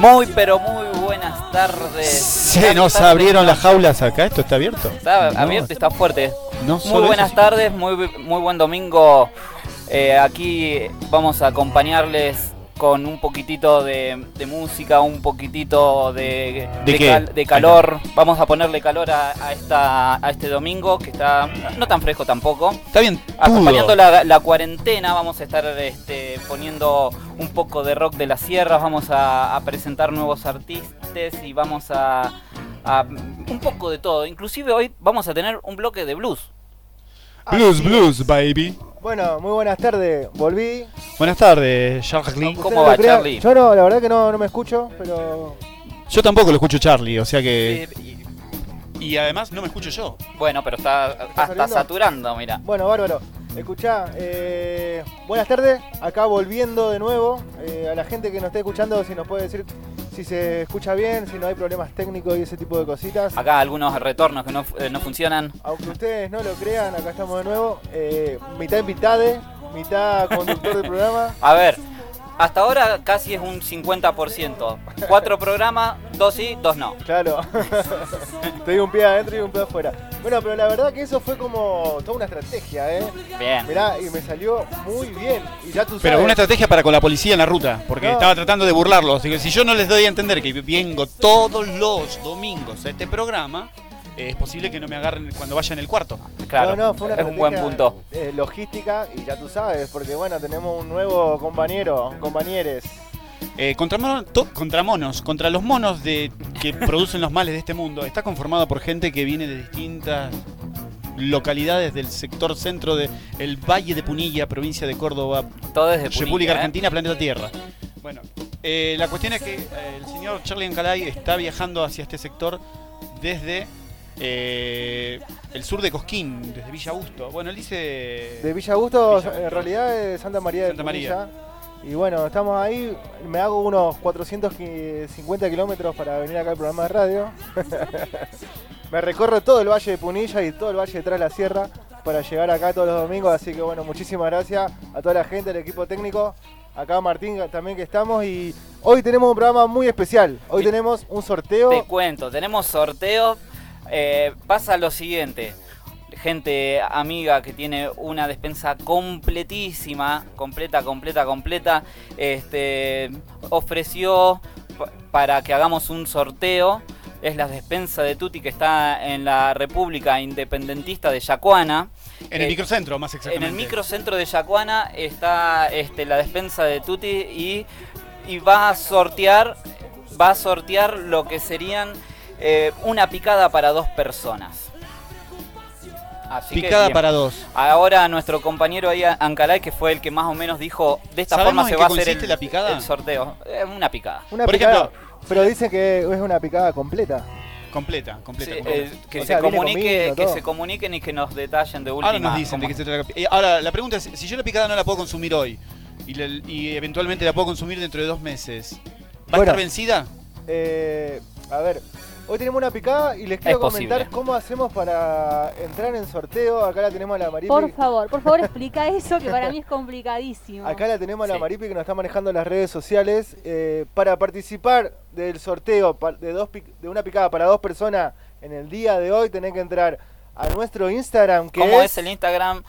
Muy pero muy buenas tardes. Se nos abrieron las jaulas acá, ¿esto está abierto? Está abierto, está fuerte. No, muy buenas tardes, muy buen domingo. Aquí vamos a acompañarles con un poquitito de música, un poquitito de calor. Vamos a ponerle calor a este domingo, que está no tan fresco tampoco. Está bien. Acompañando la cuarentena, vamos a estar poniendo un poco de rock de las sierras, vamos a presentar nuevos artistas y vamos a un poco de todo. Inclusive hoy vamos a tener un bloque de blues. Blues, baby. Bueno, muy buenas tardes, volví. Buenas tardes, Charlie. ¿Cómo va, Charlie? Yo no, la verdad que no me escucho, pero... Yo tampoco lo escucho, Charlie, o sea que... Y además no me escucho yo. Bueno, pero está hasta saturando, mira. Bueno, bárbaro. Escuchá, buenas tardes, acá volviendo de nuevo. A la gente que nos esté escuchando, si nos puede decir si se escucha bien, si no hay problemas técnicos y ese tipo de cositas. Acá algunos retornos que no funcionan. Aunque ustedes no lo crean, acá estamos de nuevo. Mitad invitade, mitad conductor del programa. A ver, hasta ahora casi es un 50%. 4 programas, 2 sí, 2 no. Claro. Te digo un pie adentro y un pie afuera. Bueno, pero la verdad que eso fue como toda una estrategia, Bien. Mirá, y me salió muy bien. Y ya tú sabes. Pero una estrategia para con la policía en la ruta, porque estaba tratando de burlarlos. Digo, si yo no les doy a entender que vengo todos los domingos a este programa, es posible que no me agarren cuando vaya en el cuarto. Claro, no, fue una es un buen punto. Logística, y ya tú sabes, porque bueno, tenemos un nuevo compañeros. Contra los monos que producen los males de este mundo, está conformado por gente que viene de distintas localidades del sector centro del Valle de Punilla, provincia de Córdoba, todo desde Punilla, República Argentina, planeta Tierra. Bueno, la cuestión es que el señor Charlie Ancalay está viajando hacia este sector desde el sur de Cosquín, desde Villa Augusto. Bueno, él dice... De Villa Augusto, en realidad es Santa María de Punilla. María. Y bueno, estamos ahí, me hago unos 450 kilómetros para venir acá al programa de radio. Me recorro todo el Valle de Punilla y todo el Valle detrás de la Sierra para llegar acá todos los domingos. Así que bueno, muchísimas gracias a toda la gente, al equipo técnico. Acá Martín también que estamos, y hoy tenemos un programa muy especial. Hoy tenemos un sorteo. Te cuento, tenemos sorteo. Pasa lo siguiente. Gente amiga que tiene una despensa completísima, completa, ofreció para que hagamos un sorteo. Es la despensa de Tuti, que está en la República Independentista de Yacuana. En el microcentro, más exactamente. En el microcentro de Yacuana está la despensa de Tuti y va a sortear lo que serían una picada para 2 personas. Así picada que, para 2. Ahora nuestro compañero ahí, Ancalay, que fue el que más o menos dijo, de esta forma se va a hacer el sorteo. Una picada. Por ejemplo, pero dicen que es una picada completa. Completa. Sí, que o sea, se comuniquen y que nos detallen de última. Ahora nos dicen de qué se trata. Ahora, la pregunta es, si yo la picada no la puedo consumir hoy y eventualmente la puedo consumir dentro de 2 meses, ¿va a estar vencida? A ver, hoy tenemos una picada y les quiero comentar cómo hacemos para entrar en sorteo. Acá la tenemos a la Maripi. Por favor, explica eso, que para mí es complicadísimo. Acá la tenemos a la Maripi, que nos está manejando las redes sociales. Para participar del sorteo de una picada para 2 personas en el día de hoy, tenés que entrar a nuestro Instagram, que ¿Cómo es el Instagram?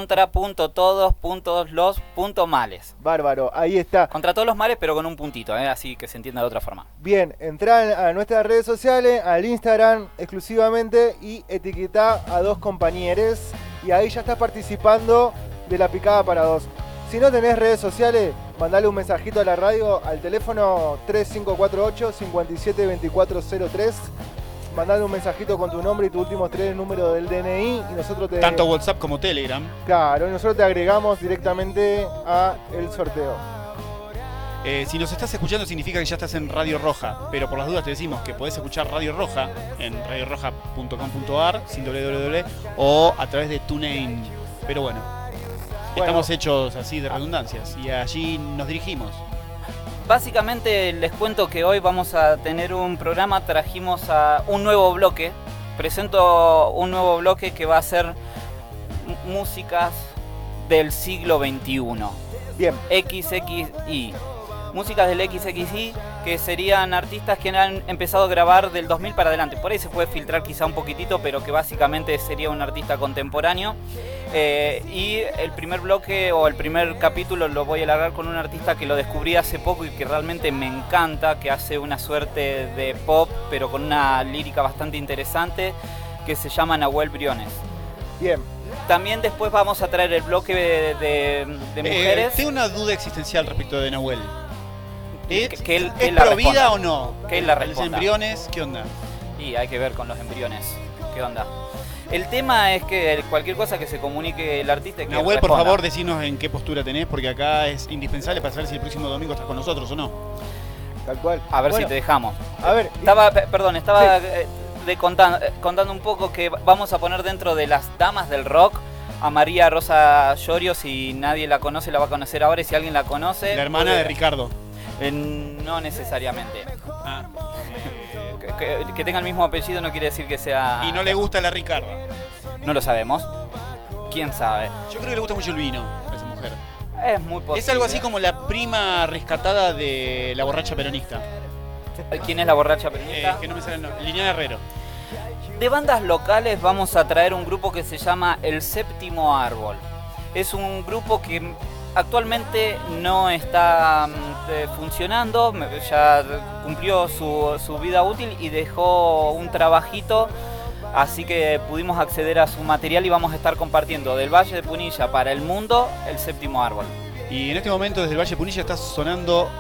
Contra.todos.los.males. Bárbaro, ahí está. Contra todos los males, pero con un puntito, así que se entienda de otra forma. Bien, entrá a nuestras redes sociales, al Instagram exclusivamente, y etiquetá a 2 compañeros, y ahí ya estás participando de la picada para 2. Si no tenés redes sociales, mandale un mensajito a la radio al teléfono 3548-572403. Mandale un mensajito con tu nombre y tu últimos 3 números del DNI, y nosotros tanto WhatsApp como Telegram. Claro, y nosotros te agregamos directamente a el sorteo. Si nos estás escuchando significa que ya estás en Radio Roja, pero por las dudas te decimos que podés escuchar Radio Roja en radioroja.com.ar sin www o a través de TuneIn. Pero bueno, estamos hechos así de redundancias y allí nos dirigimos. Básicamente les cuento que hoy vamos a tener un programa, trajimos a un nuevo bloque. Presento un nuevo bloque que va a ser músicas del siglo XXI. Bien. XXI. Músicas del XXI que serían artistas que han empezado a grabar del 2000 para adelante. Por ahí se puede filtrar quizá un poquitito, pero que básicamente sería un artista contemporáneo. Y el primer bloque o el primer capítulo lo voy a alargar con un artista que lo descubrí hace poco y que realmente me encanta, que hace una suerte de pop, pero con una lírica bastante interesante, que se llama Nahuel Briones. Bien. También después vamos a traer el bloque de mujeres. Tengo una duda existencial respecto de Nahuel. ¿Es pro vida o no? Que él la Los responda. embriones, ¿qué onda? Y hay que ver con los embriones. ¿Qué onda? El tema es que cualquier cosa que se comunique el artista... Que Nahuel, por responda. favor, decinos en qué postura tenés, porque acá es indispensable para saber si el próximo domingo estás con nosotros o no. Tal cual. A ver Bueno, si te dejamos. A ver, Estaba Sí. contando un poco que vamos a poner dentro de las damas del rock a María Rosa Llorio. Si nadie la conoce, la va a conocer ahora, y si alguien la conoce... La hermana de Ricardo. No necesariamente. Ah. Que tenga el mismo apellido no quiere decir que sea... Y no le gusta la Ricardo. No lo sabemos. ¿Quién sabe? Yo creo que le gusta mucho el vino a esa mujer. Es muy posible. Es algo así como la prima rescatada de la borracha peronista. ¿Quién es la borracha peronista? Que no me sale el nombre. Liliana Herrero. De bandas locales vamos a traer un grupo que se llama El Séptimo Árbol. Es un grupo que actualmente no está funcionando, ya cumplió su vida útil y dejó un trabajito, así que pudimos acceder a su material y vamos a estar compartiendo del Valle de Punilla para el mundo El Séptimo Árbol. Y en este momento desde el Valle de Punilla está sonando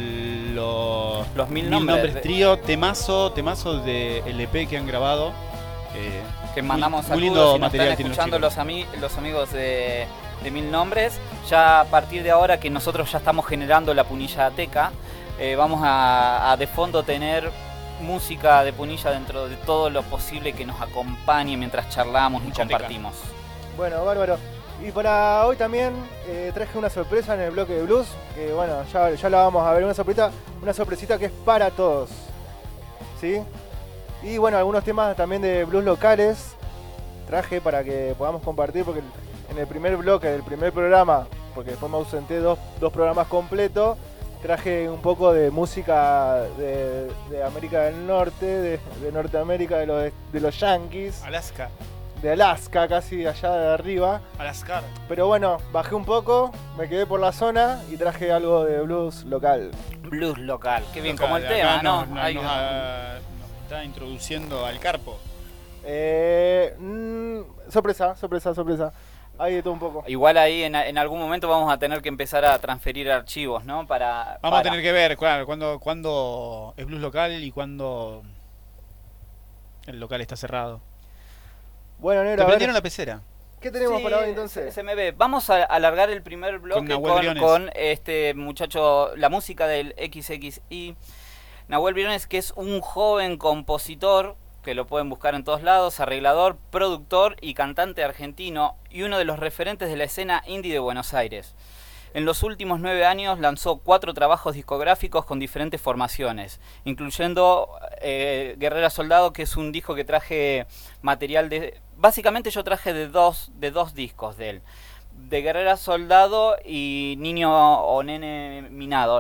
los Mil Nombres trío, temazo de LP que han grabado. Que mandamos muy saludos lindo si nos material están tienen escuchando los chicos. los amigos de Mil Nombres. Ya a partir de ahora que nosotros ya estamos generando la Punillateca, vamos a de fondo tener música de Punilla dentro de todo lo posible que nos acompañe mientras charlamos y Mucha teca. compartimos. bueno, bárbaro. Y para hoy también traje una sorpresa en el bloque de blues, que bueno, ya la vamos a ver, una sorpresita que es para todos. ¿Sí? Y bueno, algunos temas también de blues locales traje para que podamos compartir, porque en el primer bloque del primer programa, porque después me ausenté dos programas completos, traje un poco de música de América del Norte, de Norteamérica, de los Yankees, Alaska. de Alaska, casi allá de arriba. Alaska. Pero bueno, bajé un poco, me quedé por la zona y traje algo de blues local. Blues local, qué bien, Local, como el acá tema, ¿no? nos está introduciendo al carpo. Sorpresa. Hay de todo un poco. Igual ahí en algún momento vamos a tener que empezar a transferir archivos, ¿no? Vamos a tener que ver, claro, cuándo es blues local y cuándo el local está cerrado. Bueno, ¿Te negro, a ver, prendieron la pecera? ¿qué tenemos Sí, para hoy entonces? se me ve. Vamos a alargar el primer bloque Nahuel Briones. con este muchacho, la música del XXI. Nahuel Briones, que es un joven compositor, que lo pueden buscar en todos lados, arreglador, productor y cantante argentino, y uno de los referentes de la escena indie de Buenos Aires. En los últimos 9 años lanzó 4 trabajos discográficos con diferentes formaciones, incluyendo Guerrera Soldado, que es un disco que traje material de... Básicamente yo traje de dos discos de él. De Guerrera Soldado y Niño o Nene Minado.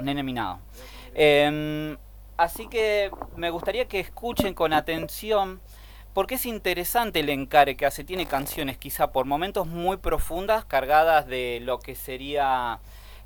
Así que me gustaría que escuchen con atención, porque es interesante el encare que hace. Tiene canciones quizá por momentos muy profundas, cargadas de lo que sería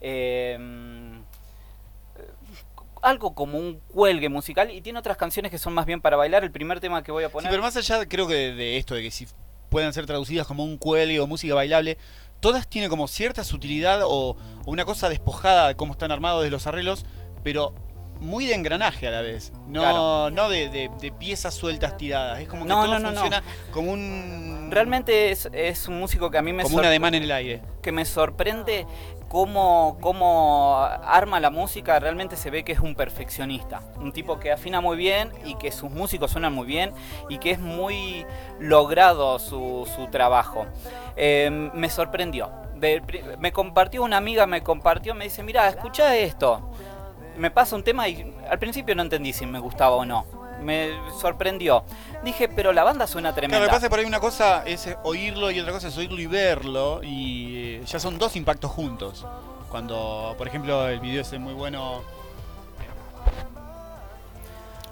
algo como un cuelgue musical, y tiene otras canciones que son más bien para bailar. El primer tema que voy a poner... Sí, pero más allá creo que de esto, de que si puedan ser traducidas como un cuelgue o música bailable, todas tienen como cierta sutilidad o una cosa despojada de cómo están armados de los arreglos, pero muy de engranaje a la vez, no de piezas sueltas tiradas. Es como que todo funciona como un... Realmente es un músico que a mí me como un ademán en el aire. Que me sorprende cómo arma la música. Realmente se ve que es un perfeccionista, un tipo que afina muy bien y que sus músicos suenan muy bien y que es muy logrado su trabajo. Me sorprendió. Me compartió una amiga, me dice, mirá, escuchá esto. Me pasa un tema y al principio no entendí si me gustaba o no. Me sorprendió. Dije, pero la banda suena tremenda. Claro, lo que pasa es que por ahí una cosa es oírlo y otra cosa es oírlo y verlo. Y ya son 2 impactos juntos. Cuando, por ejemplo, el video ese muy bueno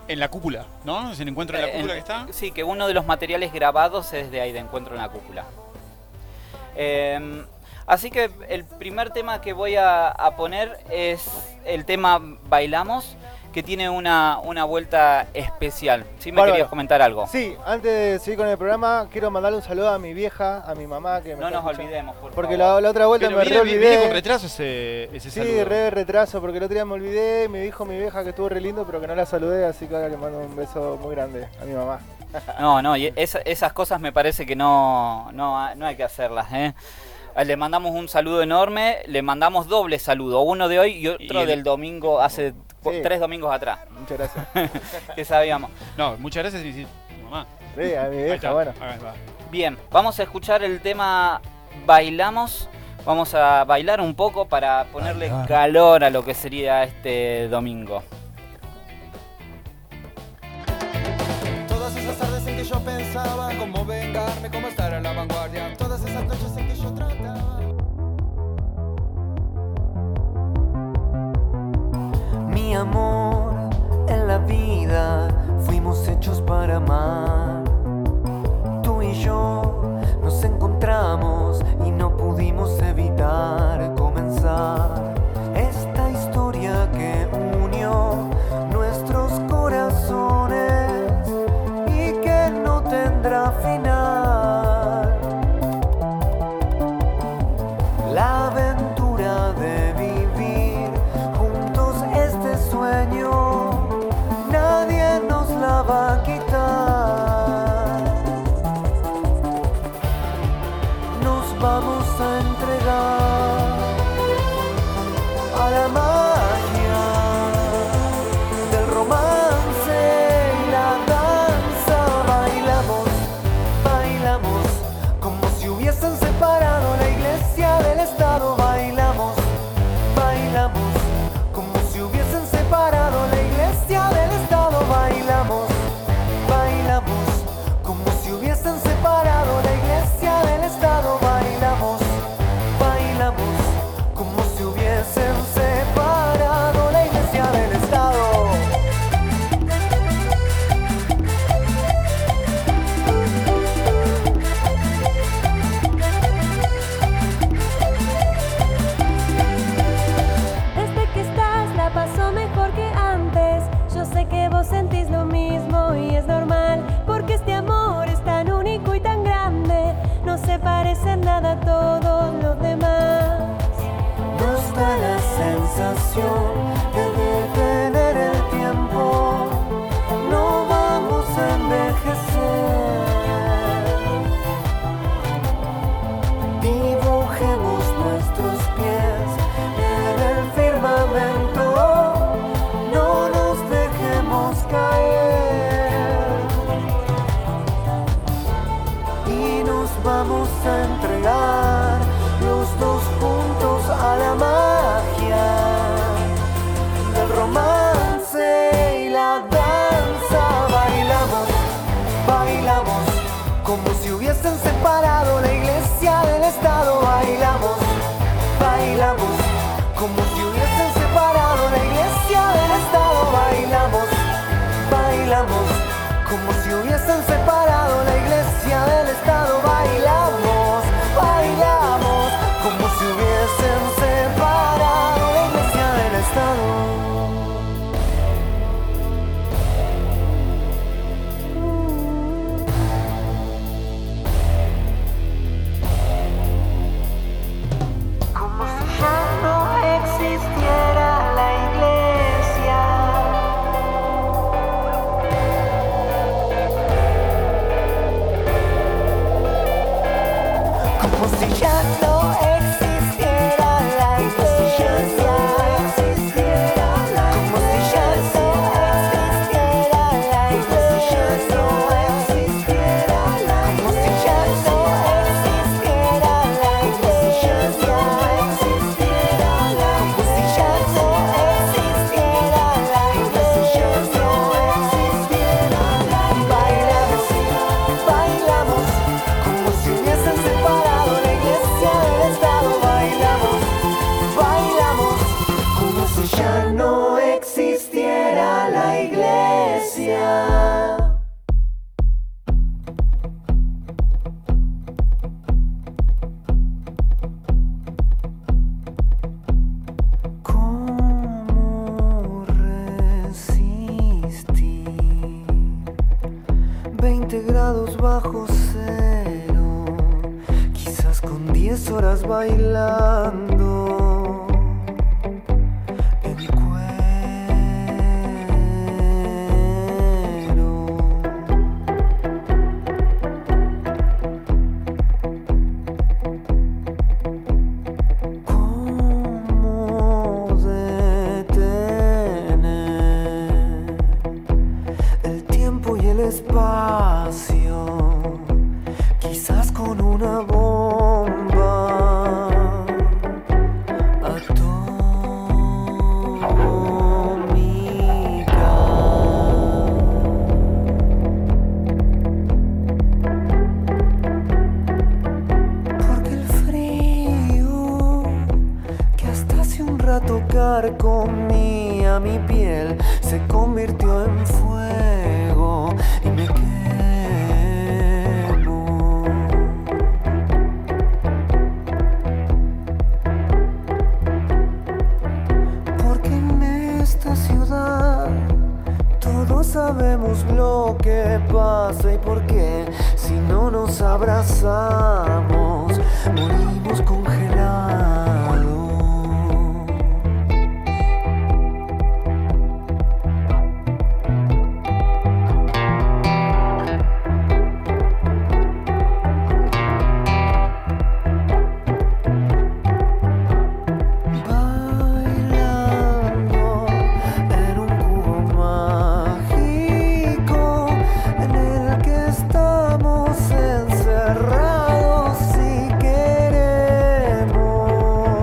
En la cúpula, ¿no? ¿Es el encuentro en la cúpula que está? Sí, que uno de los materiales grabados es de ahí, de Encuentro en la Cúpula. Así que el primer tema que voy a poner es el tema Bailamos, que tiene una vuelta especial. ¿Sí me querías comentar algo? Sí, antes de seguir con el programa, quiero mandarle un saludo a mi vieja, a mi mamá. Que no nos olvidemos, por porque favor. La otra vuelta pero me olvidé. Viene con retraso ese saludo. Sí, retraso, porque el otro día me olvidé. Me dijo mi vieja que estuvo re lindo, pero que no la saludé, así que ahora le mando un beso muy grande a mi mamá. No, y esas cosas me parece que no hay que hacerlas, ¿eh? Le mandamos un saludo enorme, le mandamos doble saludo, uno de hoy y otro del domingo, hace 3 domingos atrás. Muchas gracias. Que sabíamos. No, muchas gracias y mi mamá. Sí, a mi vieja, bueno. Bien, vamos a escuchar el tema Bailamos. Vamos a bailar un poco para ponerle calor a lo que sería este domingo. Todas esas tardes en que yo pensaba cómo vengarme, cómo estar a la vanguardia. Todas esas noches en que yo trataba. Mi amor, en la vida fuimos hechos para amar. Tú y yo nos encontramos y no pudimos evitar comenzar esta historia que unió nuestros corazones y que no tendrá final. La aventura de vivir juntos este sueño, nadie nos la va a quitar. Nos vamos a entregar a la magia del romance y la danza. Bailamos, bailamos, como si hubiesen separado la iglesia del Estado. Bailamos, bailamos, como si hubiesen separado la iglesia del Estado. Bailamos, bailamos, como si hubiesen separado la iglesia del Estado. Bailamos, bailamos, como si hubiesen separado la iglesia del Estado. Desde que estás la paso mejor que antes. Yo sé que vos sentís lo mismo y es normal, porque este amor es tan único y tan grande. No se parece en nada a todos los demás. Nos da la sensación de detener el tiempo. No vamos a envejecer. Dibujemos nuestros pies en el firmamento. No nos dejemos caer. Y nos vamos a entregar los dos juntos a la magia del romance y la danza. Bailamos, bailamos, como si hubiesen separado la iglesia del Estado. Bailamos, bailamos, como si hubiesen separado la iglesia del Estado. Bailamos, bailamos, como si hubiesen separado la iglesia del Estado. Bailamos, bailamos, como si hubiesen separado la iglesia del Estado. Como si ya no existiera la iglesia. Como si ya no existiera la iglesia. Como si ya no existiera la iglesia. Como si ya no existiera la iglesia. Como si ya no existiera la iglesia. Bailamos, bailamos, como si hubiesen separado la iglesia del Estado. Bailamos, bailamos, como si ya no existiera la iglesia. horas bailando en mi cuero. ¿Cómo detener el tiempo y el espacio? Quizás con una bomba atómica. Porque el frío que hasta hace un rato carcomía mi piel se convirtió en fuego y me quemo. Porque en esta ciudad todos sabemos lo que pasa y por qué si no nos abrazamos morimos congelados. Bailando en un cubo mágico en el que estamos encerrados y queremos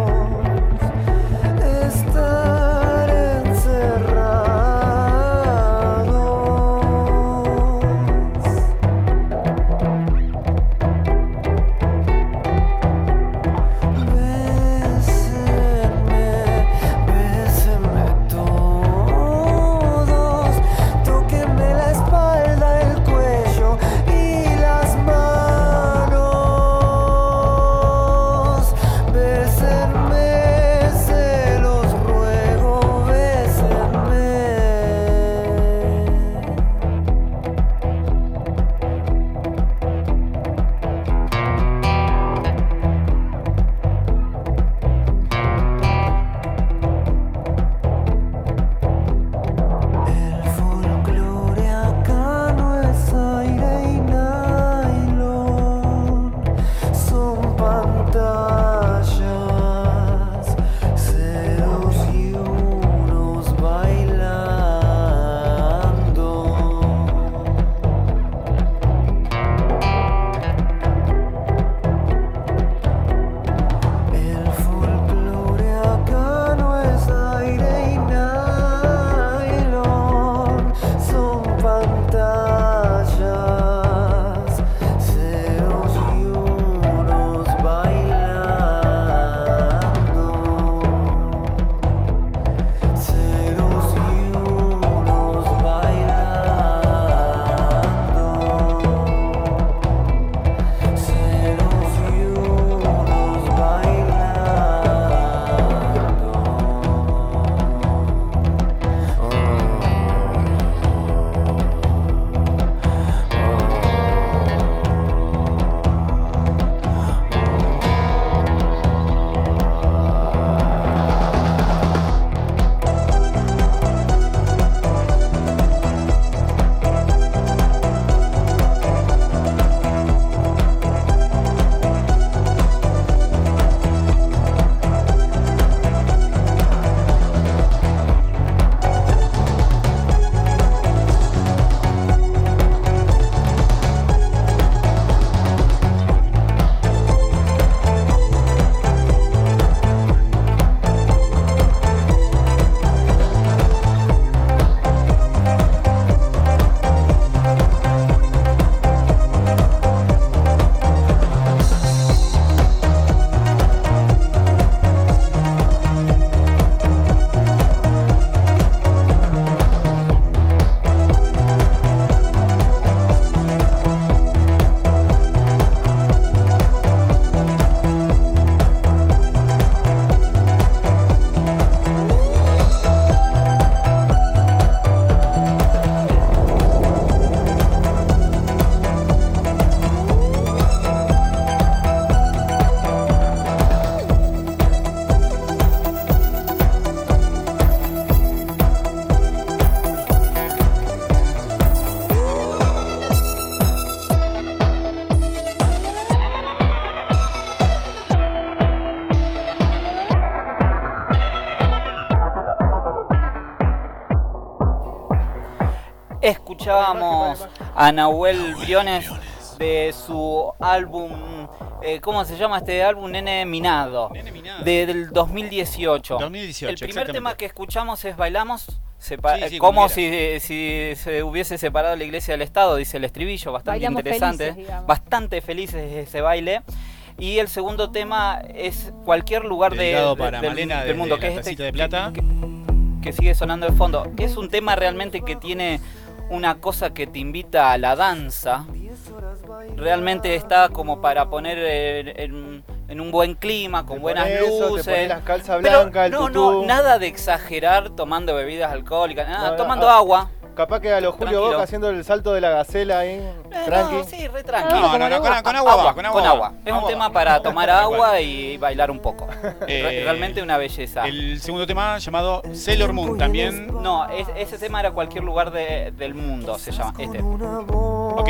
Escuchábamos a Nahuel Briones de su álbum, ¿cómo se llama este álbum? Nene Minado, del 2018. El primer tema que escuchamos es Bailamos, como si se hubiese separado la iglesia del Estado, dice el estribillo, bastante Bailamos interesante, felices, bastante felices ese baile. Y el segundo tema es Cualquier lugar del mundo, que es este de plata. Que sigue sonando de fondo. Es un tema realmente que tiene una cosa que te invita a la danza. Realmente está como para poner en un buen clima, con buenas luces. Te pones las calzas blancas, el tutú. Nada de exagerar tomando bebidas alcohólicas, nada, tomando agua. Capaz que a los Julio Boca haciendo el salto de la gacela ahí, tranqui. No, sí, re tranqui. No, con agua. Con agua. Es un tema para tomar agua y bailar un poco. Realmente una belleza. El segundo tema llamado Sailor Moon también. No, ese tema era Cualquier lugar del mundo, se llama este. Ok.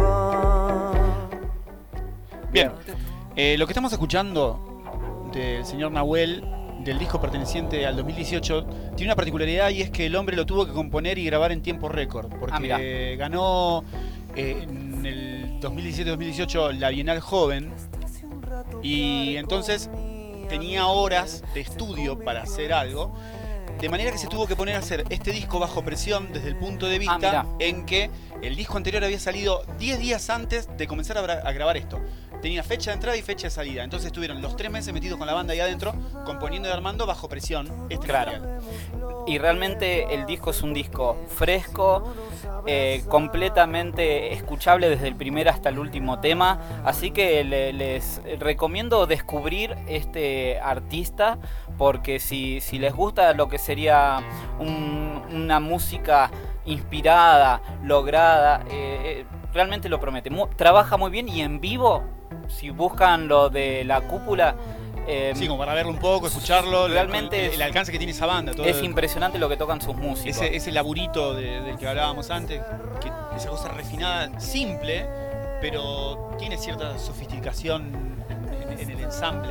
Bien. Lo que estamos escuchando del señor Nahuel, del disco perteneciente al 2018, tiene una particularidad, y es que el hombre lo tuvo que componer y grabar en tiempo récord, porque ganó en el 2017-2018 la Bienal Joven, y entonces tenía horas de estudio para hacer algo, de manera que se tuvo que poner a hacer este disco bajo presión desde el punto de vista en que el disco anterior había salido 10 días antes de comenzar a grabar esto. Tenía fecha de entrada y fecha de salida. Entonces estuvieron los 3 meses metidos con la banda ahí adentro, componiendo y armando bajo presión este material. Y realmente el disco es un disco fresco, completamente escuchable desde el primer hasta el último tema. Así que les recomiendo descubrir este artista, porque si les gusta lo que sería una música inspirada, lograda, realmente lo promete. Trabaja muy bien, y en vivo, si buscan lo de La Cúpula, sí, como para verlo un poco, escucharlo, realmente el alcance que tiene esa banda. Es impresionante lo que tocan sus músicos. Ese laburito del que hablábamos antes, que esa cosa refinada, simple, pero tiene cierta sofisticación en el ensamble.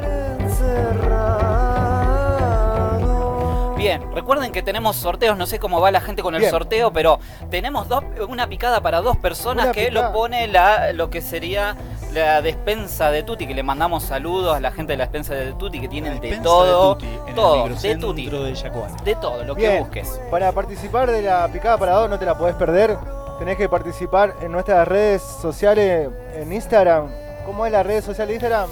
Bien, recuerden que tenemos sorteos, no sé cómo va la gente con el sorteo, pero tenemos una picada para 2 personas que lo pone lo que sería la despensa de Tutti, que le mandamos saludos a la gente de la despensa de Tutti, que tienen de todo, de Tutti, de todo, lo que busques. Para participar de la picada para 2, no te la podés perder, tenés que participar en nuestras redes sociales, en Instagram. ¿Cómo es la red social de Instagram?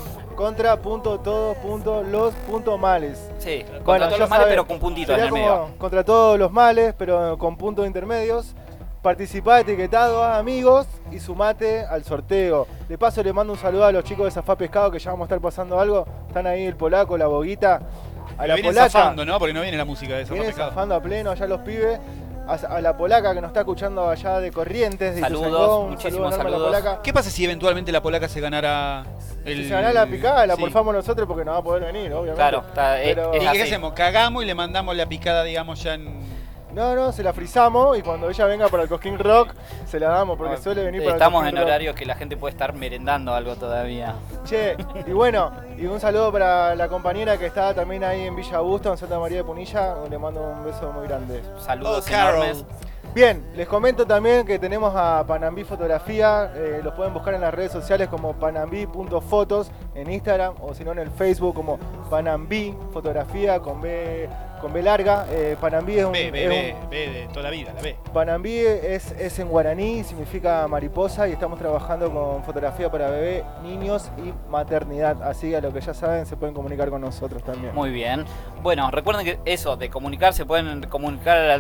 Contra.todos.los.males. Sí, contra todos los males, pero con puntitos en el medio. Contra todos los males, pero con puntos intermedios. Participá etiquetado a amigos y sumate al sorteo. De paso le mando un saludo a los chicos de Zafá Pescado, que ya vamos a estar pasando algo. Están ahí el polaco, la boguita. A la polaca. Zafando, ¿no? Porque no viene la música de Zafá Pescado. Vienen zafando a pleno allá los pibes. A la polaca que nos está escuchando allá de Corrientes, de saludos, muchísimos saludos. ¿Qué pasa si eventualmente la polaca se ganara si se ganara la picada? La porfamos nosotros, porque no va a poder venir, obviamente. Claro, ¿Y qué hacemos? ¿Cagamos y le mandamos la picada, digamos, ya en...? No, se la frizamos, y cuando ella venga para el Cosquín Rock se la damos, porque suele venir para el Estamos Cosquín en Rock. horario que la gente puede estar merendando algo todavía. Che, y bueno, y un saludo para la compañera que está también ahí en Villa Augusto, en Santa María de Punilla. Le mando un beso muy grande. Saludos enormes. Bien, les comento también que tenemos a Panambí Fotografía, los pueden buscar en las redes sociales como panambí.fotos en Instagram, o si no en el Facebook como Panambí Fotografía con B larga. Panambí es un... B de toda la vida, la B. Panambí es en guaraní, significa mariposa, y estamos trabajando con fotografía para bebé, niños y maternidad. Así que a lo que ya saben, se pueden comunicar con nosotros también. Muy bien. Bueno, recuerden que eso de comunicarse, pueden comunicar al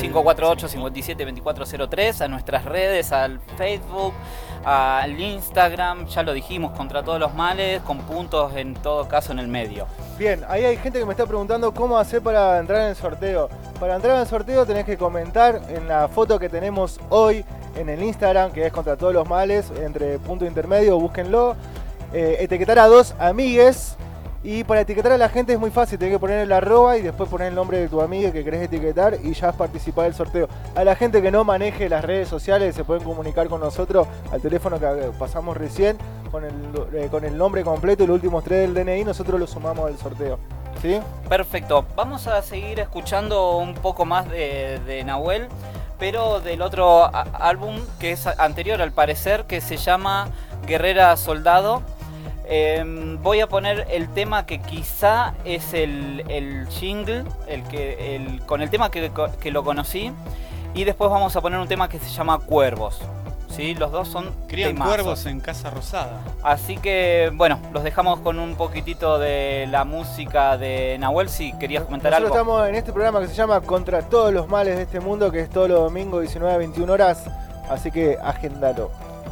3548-572403, a nuestras redes, al Facebook, al Instagram, ya lo dijimos, Contra Todos los Males, con puntos en todo caso en el medio. Bien, ahí hay gente que me está preguntando cómo hacer para entrar en el sorteo. Para entrar en el sorteo tenés que comentar en la foto que tenemos hoy en el Instagram, que es Contra Todos los Males, entre punto intermedio, búsquenlo. Etiquetar a 2 amigues. Y para etiquetar a la gente es muy fácil, tenés que poner el arroba y después poner el nombre de tu amiga que querés etiquetar, y ya participar del sorteo. A la gente que no maneje las redes sociales se pueden comunicar con nosotros al teléfono que pasamos recién, con el nombre completo y los últimos 3 del DNI, nosotros lo sumamos al sorteo. ¿Sí? Perfecto, vamos a seguir escuchando un poco más de Nahuel. pero del otro álbum que es anterior al parecer, que se llama Guerrera Soldado. Voy a poner el tema que quizá es el jingle, con el tema que lo conocí, y después vamos a poner un tema que se llama Cuervos. ¿Sí? Los dos son Crían temazos. cuervos en Casa Rosada. Así que, bueno, los dejamos con un poquitito de la música de Nahuel, si querías comentar Nosotros algo. estamos en este programa que se llama Contra todos los males de este mundo, que es todos los domingos 19 a 21 horas. Así que agéndalo.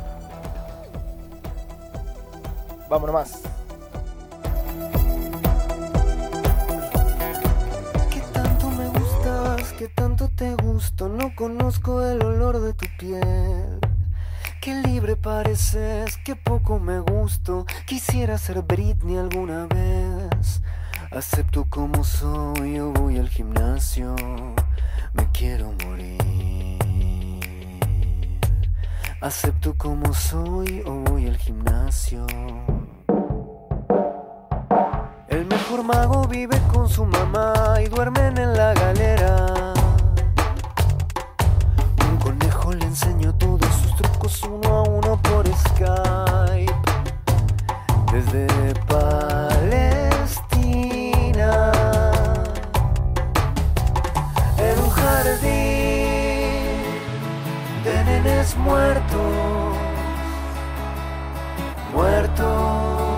Vámonos más. Que tanto me gustas, que tanto te gusto, no conozco el olor de tu piel. Qué libre pareces, que poco me gusto, quisiera ser Britney alguna vez. Acepto como soy, yo voy al gimnasio, me quiero morir. Acepto como soy, o voy al gimnasio. El mejor mago vive con su mamá y duermen en la galera. Un conejo le enseñó todos sus trucos uno a uno por Skype. Desde Palestina, en un jardín de nenes muertos, muertos,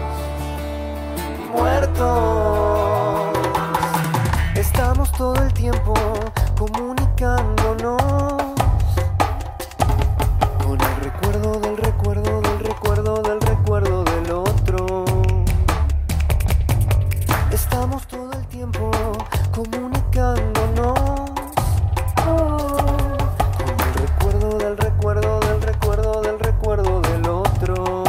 muertos. Estamos todo el tiempo comunicándonos con el recuerdo del recuerdo del recuerdo del recuerdo del otro. Estamos todo el tiempo comunicándonos con el recuerdo del recuerdo del recuerdo del recuerdo del otro.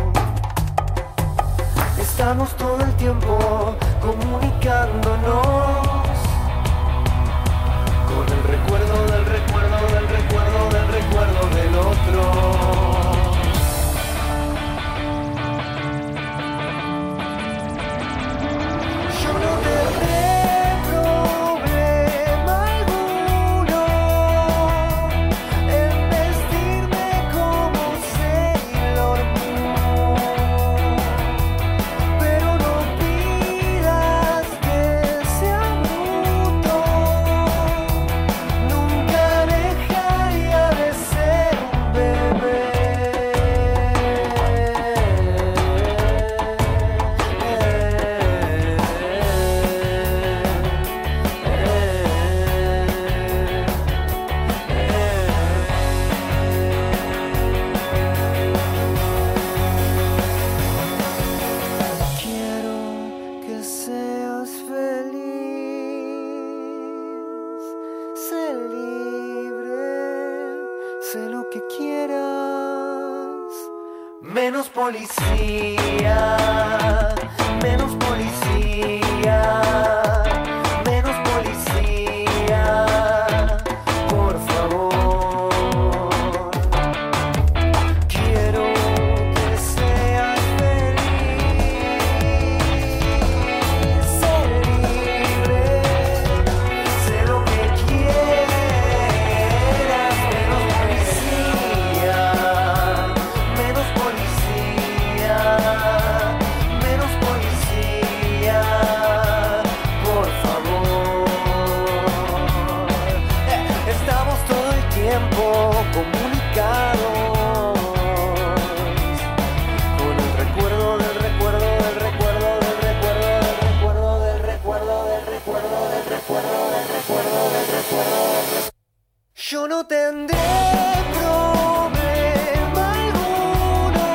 Estamos todo el tiempo comunicándonos con el recuerdo del recuerdo del recuerdo del recuerdo del otro. Yo no tendré problema alguno en vestirme como Sailor Moon, pero no pidas que sea bruto, nunca dejaría de ser un bebé. Quiero que seas feliz, sé libre, sé lo que quieras. Menos policía, menos policía, menos policía, por favor. Quiero que seas feliz, sé libre, sé lo que quieras. Menos policía, menos policía, menos policía, por favor. Estamos todo el tiempo comunicados con el recuerdo del recuerdo del recuerdo del recuerdo del recuerdo del recuerdo del recuerdo del recuerdo del recuerdo del recuerdo. Yo no tendré problema alguno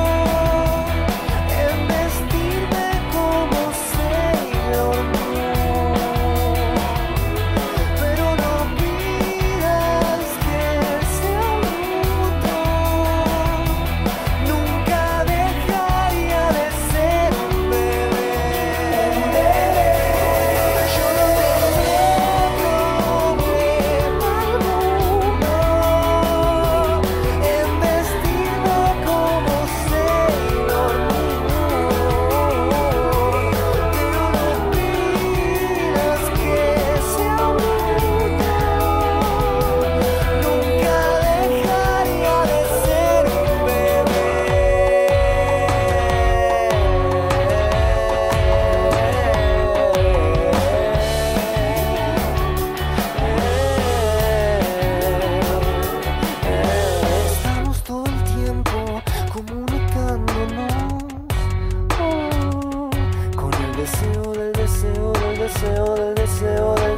en vestirme como Sailor Moon, pero no pidas que sea bruto, nunca dejaría de ser un bebé. Yo no tendré problema alguno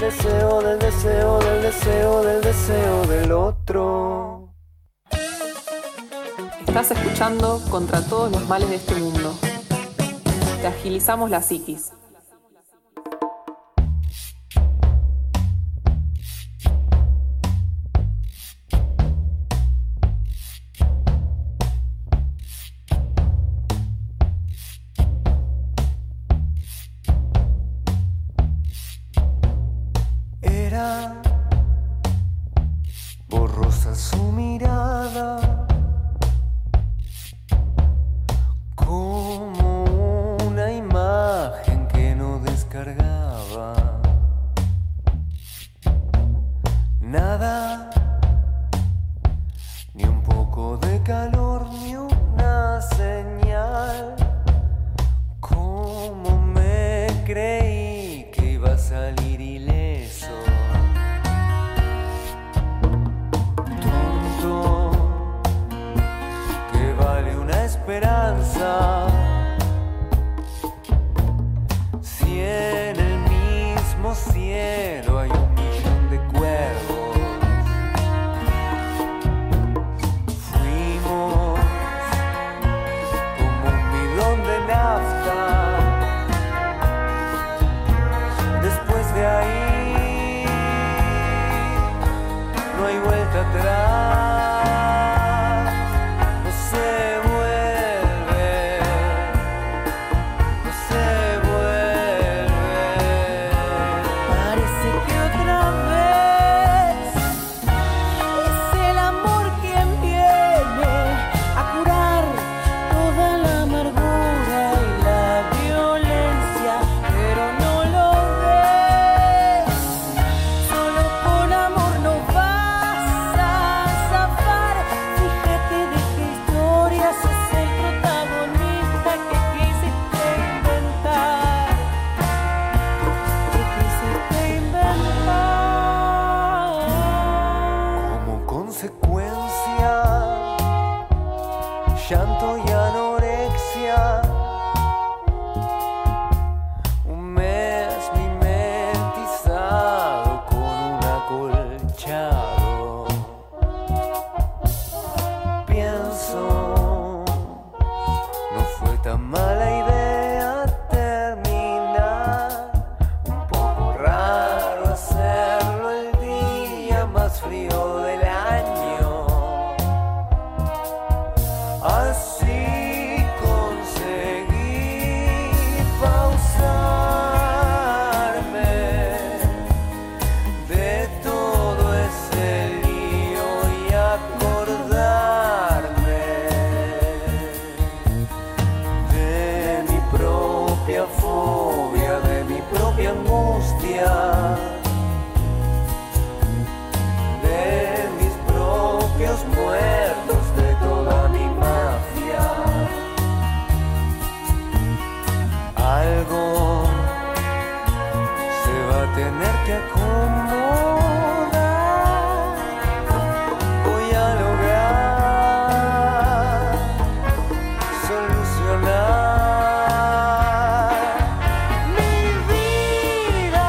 deseo, del deseo, del deseo, del deseo del otro. Estás escuchando Contra todos los males de este mundo. Te agilizamos la psiquis. Era borrosa su mirada, como una imagen que no descargaba. Nada, ni un poco de calor, ni una señal. Como me creí que iba a salir ileso. Tonto, que vale una esperanza. Si en el mismo cielo hay 1.000.000 de cuervos. Fuimos como un bidón de nafta. Después de ahí no hay vuelta atrás. No se vuelve, no se vuelve. Parece que otra vez es el amor quien viene a curar toda la amargura y la violencia, pero no lo ves. Solo con amor no vas a zafar. Fíjate de qué historia sos el protagonista que quisiste inventar. Que quisiste inventar. Como consecuencia, llanto y anorexia. Un mes mimetizado con un acolchado. Pienso, no fue tan mala idea terminar. Un poco raro hacerlo el día más frío del año. Así conseguí pausarme de todo ese lío y acordarme de mi propia fobia, de mi propia angustia, de mis propios muertos, de toda mi mafia. Algo se va a tener que acomodar. Voy a lograr solucionar mi vida,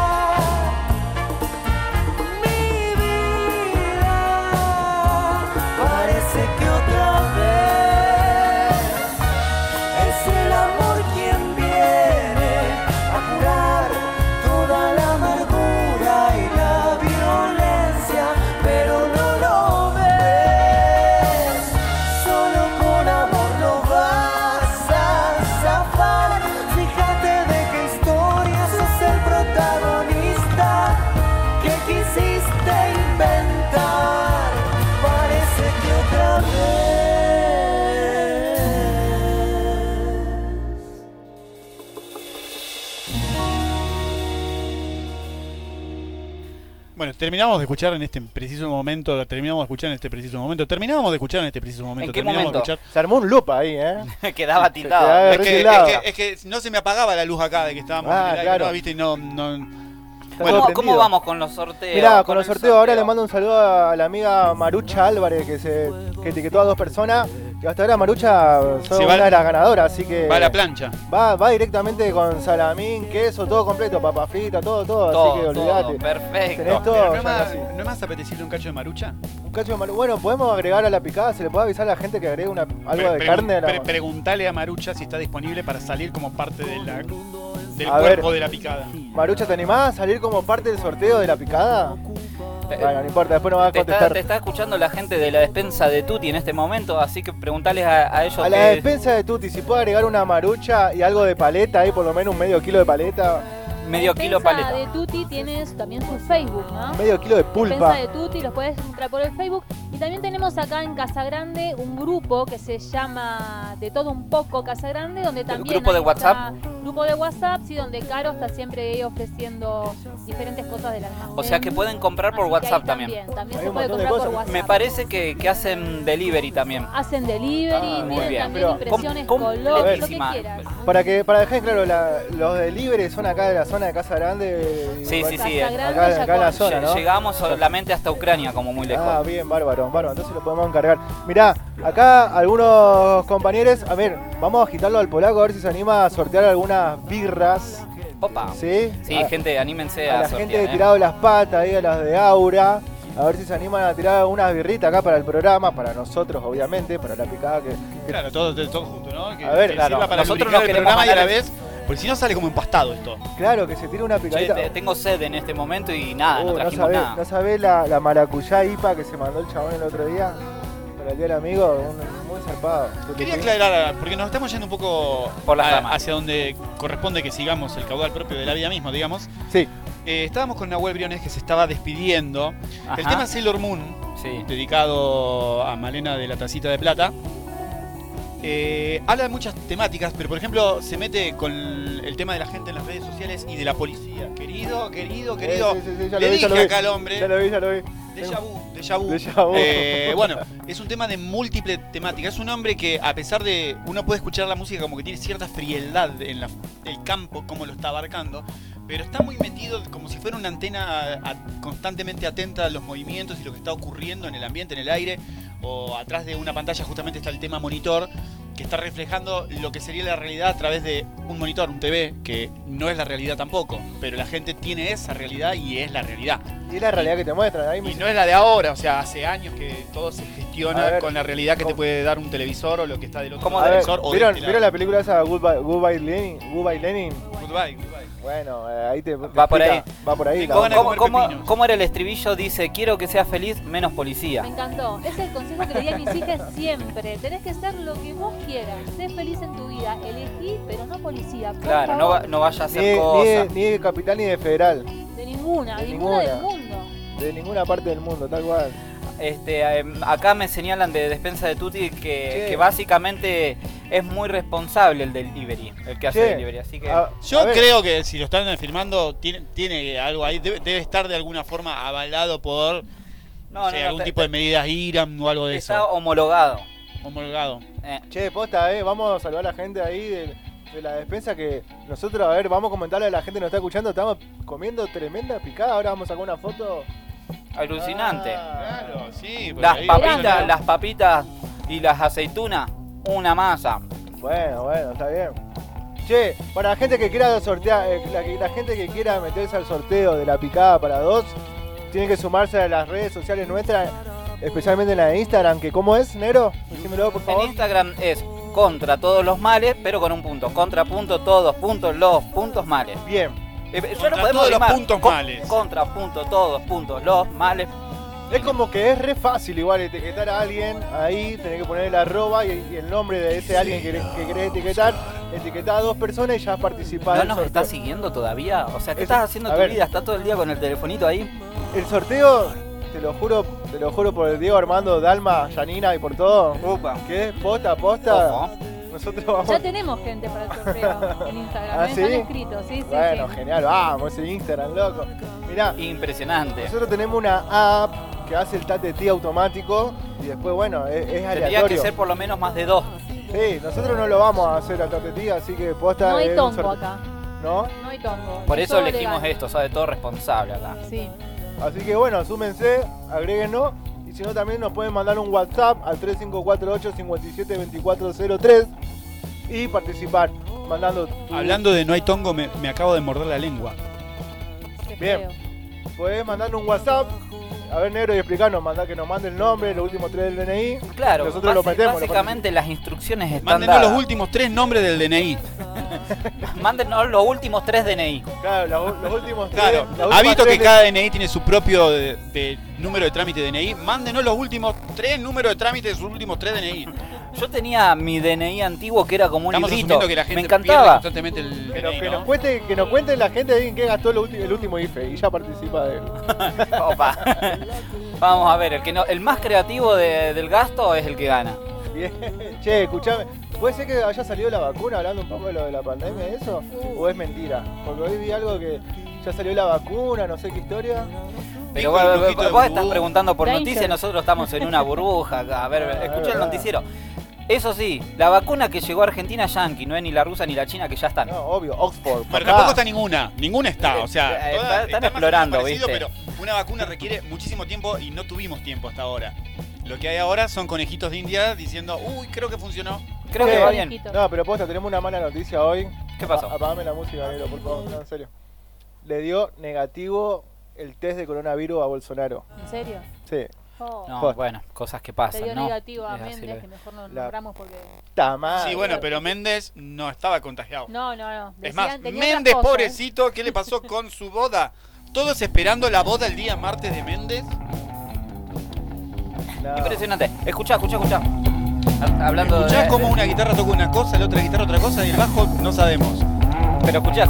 mi vida. Parece que otra vez es el amor quien viene a curar toda la amargura y la violencia, pero no lo ves. Solo con amor no vas a zafar. Fíjate de qué historia sos el protagonista que quisiste inventar. Parece que otra vez. Bueno, terminamos de escuchar en este preciso momento. ¿En qué momento? Se armó un loop ahí, Quedaba Se tildado. quedaba retilado. Es que no se me apagaba la luz acá de que estábamos en el aire, claro. ¿no? ¿Viste? No. Está Bueno, todo ¿cómo prendido. vamos con los sorteos? Mirá, con los el sorteos ahora sorteo. le mando un saludo a la amiga Marucha Álvarez que etiquetó a 2 personas. Y hasta ahora Marucha son Se va- una de las ganadoras, así que Va a la plancha. va directamente con salamín, queso, todo completo, papa frita, todo, así que olvídate. Perfecto. Tenés todo Pero ¿no ya es, más, casi. ¿no es más apetecible un cacho de marucha? Un cacho de marucha. Bueno, podemos agregar a la picada, se le puede avisar a la gente que agregue algo de carne a la... Preguntale a Marucha si está disponible para salir como parte del A cuerpo ver. de la picada. Marucha, ¿te animás a salir como parte del sorteo de la picada? Bueno, no importa, después nos va a Te contestar. está escuchando la gente de la despensa de Tuti en este momento, así que preguntales a ellos. A la despensa de Tuti, si puede agregar una marucha y algo de paleta ahí, por lo menos un medio kilo de paleta, medio kilo Despensa paleta. de Tuti tienes también su Facebook, ¿no? medio kilo de Despensa pulpa. de Tuti, los puedes encontrar por el Facebook. Y también tenemos acá en Casa Grande un grupo que se llama De Todo Un Poco Casa Grande, donde también ¿Grupo de ahí WhatsApp? está- grupo de WhatsApp, sí, donde Caro está siempre ahí ofreciendo diferentes cosas del almacén. O sea que pueden comprar por Así que WhatsApp ahí también. También Hay se un puede montón de comprar por cosas. WhatsApp. Me parece que hacen delivery también. Hacen delivery, Ah, muy tienen bien. también Pero, impresiones, com- color, lo que completísima. quieras. Para dejar en claro, los deliveries son acá de la zona de Casa Grande. Sí, sí, sí. Casa Grande, Acá en la Yacuaré. zona, ¿no? Llegamos solamente hasta Ucrania, como muy lejos. Ah, bien, bárbaro, entonces lo podemos encargar. Mirá, acá algunos compañeros, a ver, vamos a agitarlo al polaco a ver si se anima a sortear algunas birras, Opa. ¿sí? Sí, a, gente, anímense a a la sortear, gente de ¿eh? Tirado las Patas, ahí a las de Aura, a ver si se animan a tirar unas birritas acá para el programa, para nosotros obviamente, para la picada que Claro, todo junto, ¿no? Que, A ver, que claro, sirva para nosotros lubricar no el queremos programa y a la ganar vez, porque si no sale como empastado esto. claro, que se tire una Che, picadita. tengo sed en este momento y nada, no No trajimos sabés, nada. ¿no sabés la maracuyá IPA que se mandó el chabón el otro día? Para el día del amigo, muy zarpado. Quería aclarar, porque nos estamos yendo un poco Por las ramas. hacia donde corresponde que sigamos el caudal propio de la vida mismo, digamos. Sí, Estábamos con Nahuel Briones que se estaba despidiendo. Ajá. El tema Sailor Moon, Sí. dedicado a Malena de la Tacita de Plata, habla de muchas temáticas, pero por ejemplo se mete con el tema de la gente en las redes sociales y de la policía. Querido, sí, le ya lo vi, dije ya lo vi. acá al hombre. Ya lo vi. Déjà vu, déjà vu. Déjà vu. Bueno, es un tema de múltiple temáticas. Es un hombre que, a pesar de. Uno puede escuchar la música como que tiene cierta frialdad en el campo, como lo está abarcando, pero está muy metido como si fuera una antena constantemente atenta a los movimientos y lo que está ocurriendo en el ambiente, en el aire, o atrás de una pantalla justamente está el tema monitor, que está reflejando lo que sería la realidad a través de un monitor, un TV, que no es la realidad tampoco, pero la gente tiene esa realidad y es la realidad. Y es la realidad que te muestran. Ahí Y no es la de ahora, o sea, hace años que todo se A gestiona ver, con la realidad que te ¿cómo? puede dar un televisor o lo que está del otro ¿Cómo lado A del ver, televisor o de ¿vieron, este ¿vieron lado. la película esa Goodbye Lenin? Goodbye Lenin. Goodbye. Bueno, ahí te Va por ahí. Va por ahí. Tengo la ganas onda. de comer pepinos. ¿Cómo era el estribillo? Dice, quiero que seas feliz, menos policía. Me encantó. Es el consejo que le di a mis hijas siempre. Tenés que ser lo que vos quieras. Sé feliz en tu vida. Elegí, pero no policía. Por Claro, favor. no vaya a Ni, hacer ni, cosas. de, ni de capital ni de federal. De ninguna, De ninguna del ninguna. mundo. De ninguna parte del mundo, tal cual. Acá me señalan de despensa de Tuti Che. que básicamente es muy responsable el delivery, el que hace Che, delivery, así que Yo a ver, creo que si lo están filmando, tiene algo ahí, debe estar de alguna forma avalado por no, algún tipo de medidas IRAM o algo de está eso. homologado. Homologado. Che, posta, vamos a saludar a la gente ahí de la despensa que nosotros, a ver, vamos a comentarle a la gente que nos está escuchando, estamos comiendo tremenda picada, ahora vamos a sacar una foto. Alucinante. Claro, sí. porque Las ahí- papitas, las papitas y las aceitunas, una masa. Bueno, está bien. Che, para la gente que quiera sortear, la gente que quiera meterse al sorteo de la picada para dos, tiene que sumarse a las redes sociales nuestras, especialmente en la de Instagram, que ¿cómo es, Nero? Decímelo, por En favor. Instagram es contra todos los males, pero con un punto. Contra punto todos puntos los puntos males. Bien. Ya Contra lo podemos todos los rimar. puntos males. Contra punto todos puntos los males. Es como que es re fácil igual etiquetar a alguien, ahí tenés que poner el arroba y el nombre de ese alguien que querés etiquetar, etiquetá a dos personas y ya participás ¿No del nos sorteo. estás siguiendo todavía? O sea, ¿qué Eso- estás haciendo a tu ver. vida? ¿Estás todo el día con el telefonito ahí? El sorteo, te lo juro por el Diego Armando, Dalma, Yanina y por todo. Upa. ¿Qué? Posta. Ojo. Nosotros vamos. Ya tenemos gente para el sorteo en Instagram. ¿Ah, ¿eh? sí? Están escritos, sí. Bueno, genial, vamos, ese Instagram, loco. Mirá, Impresionante. nosotros tenemos una app que hace el TATETI automático y después, bueno, es Tendría aleatorio. que ser por lo menos más de 2. Sí, nosotros no lo vamos a hacer al TATETI, así que posta. No hay es un tongo sorteo. acá. ¿No? No hay tongo. Por Es eso todo elegimos legal. esto, ¿sabes? Todo responsable acá. Sí. Así que bueno, súmense, agréguenlo y si no también nos pueden mandar un WhatsApp al 3548-572403 y participar mandando... Hablando de No hay tongo, me acabo de morder la lengua. Qué Bien. feo. Podés mandarle un WhatsApp. A ver, negro, y explicarnos, que nos mande el nombre, los últimos 3 del DNI. Claro, Nosotros lo metemos. básicamente las instrucciones están Mándenos dadas. los últimos 3 nombres del DNI. Mándenos los últimos 3 DNI. Claro, los últimos 3. Claro, ha visto que cada DNI tiene su propio de número de trámite de DNI. Mándenos los últimos 3 números de trámite de sus últimos 3 DNI. Yo tenía mi DNI antiguo que era como un Estamos librito. asumiendo que la gente Me pierde encantaba. constantemente el DNI, Que ¿no? nos cuente la gente ahí en qué gastó el último IFE y ya participa de él. Opa. Vamos a ver, el más creativo del gasto es el que gana. Bien. Che, escuchame, ¿puede ser que haya salido la vacuna hablando un poco de lo de la pandemia y eso? ¿O es mentira? Porque hoy vi algo que ya salió la vacuna, no sé qué historia. Pero Dijo el vos brujito de estás vudú. preguntando por Danger. noticias, nosotros estamos en una burbuja acá. A ver, escucha el verdad. noticiero. Eso sí, la vacuna que llegó a Argentina es yankee, no es ni la rusa ni la china que ya están. No, obvio, Oxford. Pero papá. tampoco está ninguna está, o sea, Están todas están más o menos explorando, parecido, ¿viste? pero una vacuna requiere muchísimo tiempo y no tuvimos tiempo hasta ahora. Lo que hay ahora son conejitos de India diciendo, uy, creo que funcionó. Creo que Sí. va bien. No, pero posta, tenemos una mala noticia hoy. ¿Qué pasó? Apagame la música, negro, por favor, no, en serio. Le dio negativo el test de coronavirus a Bolsonaro. ¿En serio? Sí. Oh. No, Joder. bueno, cosas que Te pasan, dio ¿no? negativo a Es así Méndez, lo que mejor no La- nombramos porque... Está mal. Sí, bueno, pero Méndez no estaba contagiado. No. Es más, Decían- tenía Méndez, otras cosas. pobrecito, ¿qué le pasó con su boda? Todos esperando la boda el día martes de Méndez. No. Impresionante. Escuchá. Hablando Escuchás de... cómo una guitarra toca una cosa, la otra guitarra otra cosa y el bajo no sabemos. Pero escuchá.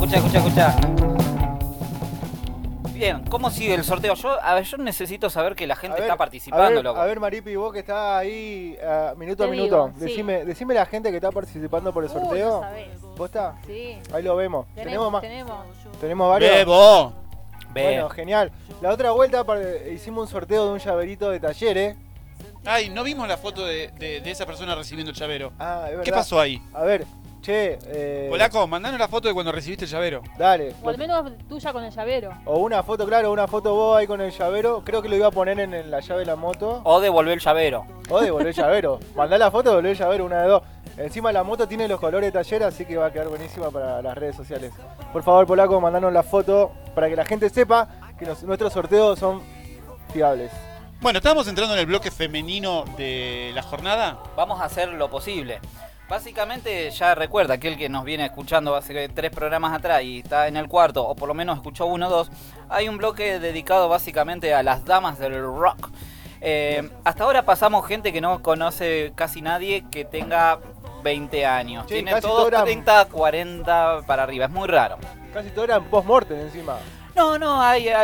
Bien, ¿cómo sigue el sorteo? Yo necesito saber que la gente está participando, loco. A ver, Maripi, vos que estás ahí minuto a Te minuto, digo, sí. decime la gente que está participando por el sorteo. No sabés. ¿Vos estás? Sí. Ahí lo vemos. ¿Tenemos más? ¿Tenemos varios? ¡Bebo! Bueno, genial. La otra vuelta hicimos un sorteo de un llaverito de talleres. Ay, no vimos la foto de esa persona recibiendo el llavero. Ah, es verdad. ¿Qué pasó ahí? A ver, che. Polaco, mandanos la foto de cuando recibiste el llavero. Dale. O al menos tuya con el llavero. O una foto, claro, una foto vos ahí con el llavero. Creo que lo iba a poner en la llave de la moto. O devolver el llavero. O devolver el llavero. Mandá la foto, devolver el llavero, una de dos. Encima la moto tiene los colores de taller, así que va a quedar buenísima para las redes sociales. Por favor, Polaco, mandanos la foto para que la gente sepa que nuestros sorteos son fiables. Bueno, estábamos entrando en el bloque femenino de la jornada. Vamos a hacer lo posible. Básicamente, ya recuerda, aquel que nos viene escuchando hace 3 programas atrás y está en el cuarto, o por lo menos escuchó 1 o 2, hay un bloque dedicado básicamente a las damas del rock. Hasta ahora pasamos gente que no conoce casi nadie que tenga 20 años. Sí, Tiene casi todos todo era- 30, 40 para arriba, es muy raro. Casi todo era post-mortem encima. No,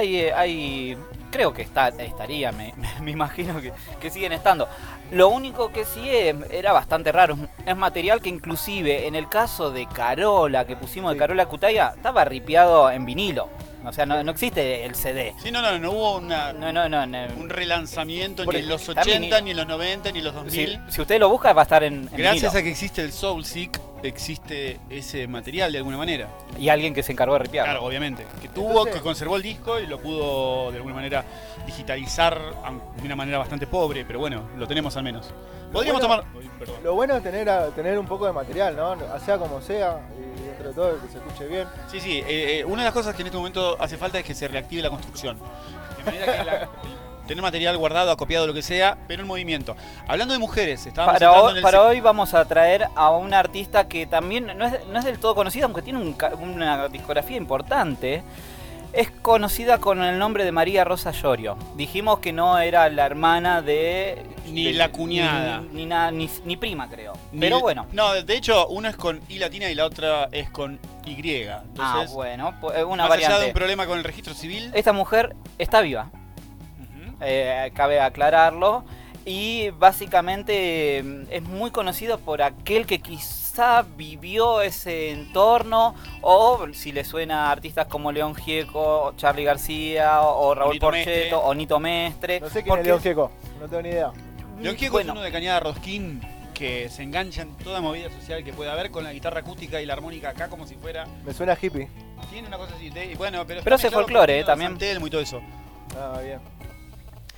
hay creo que estaría, me imagino que siguen estando. Lo único que sí era bastante raro, es material que inclusive en el caso de Carola, que pusimos de Sí. Carola Cutaya, estaba ripiado en vinilo. O sea, no existe el CD. Sí, no hubo No. un relanzamiento Por ni en los está 80, vinilo. ni en los 90, ni en los 2000. Si usted lo busca va a estar en Gracias vinilo. a que existe el Soulseek, existe ese material de alguna manera. Y alguien que se encargó de ripiarlo. Claro, obviamente. Que Entonces- que conservó el disco y lo pudo de alguna manera digitalizar de una manera bastante pobre, pero bueno, lo tenemos al menos. Podríamos bueno- tomar. Uy, perdón. Lo bueno es tener un poco de material, ¿no? Sea como sea, y dentro de todo que se escuche bien. Sí, una de las cosas que en este momento hace falta es que se reactive la construcción. De manera que tener material guardado, acopiado, lo que sea, pero en movimiento. Hablando de mujeres, estábamos entrando en el Para hoy vamos a traer a una artista que también no es del todo conocida, aunque tiene una discografía importante. Es conocida con el nombre de María Rosa Llorio. Dijimos que no era la hermana de... Ni de- la cuñada. Ni prima, creo. Ni- Pero bueno. No, de hecho, uno es con I latina y la otra es con Y. Entonces, Bueno, pues, una más allá de variante. un problema con el registro civil. Esta mujer está viva. Ujú. Cabe aclararlo. Y básicamente es muy conocido por aquel que quizá vivió ese entorno, o si le suena a artistas como León Gieco, Charly García, o Raúl Nito Porchetto, Mestre. o Nito Mestre. No sé quién porque- es León Gieco, no tengo ni idea. León Gieco Bueno, es uno de Cañada Rosquín que se engancha en toda movida social que pueda haber con la guitarra acústica y la armónica acá como si fuera. Me suena hippie. Tiene una cosa así. Bueno, pero Pero está hace mezclado folclore, con sonido de también. San Telmo y todo eso. Ah, bien.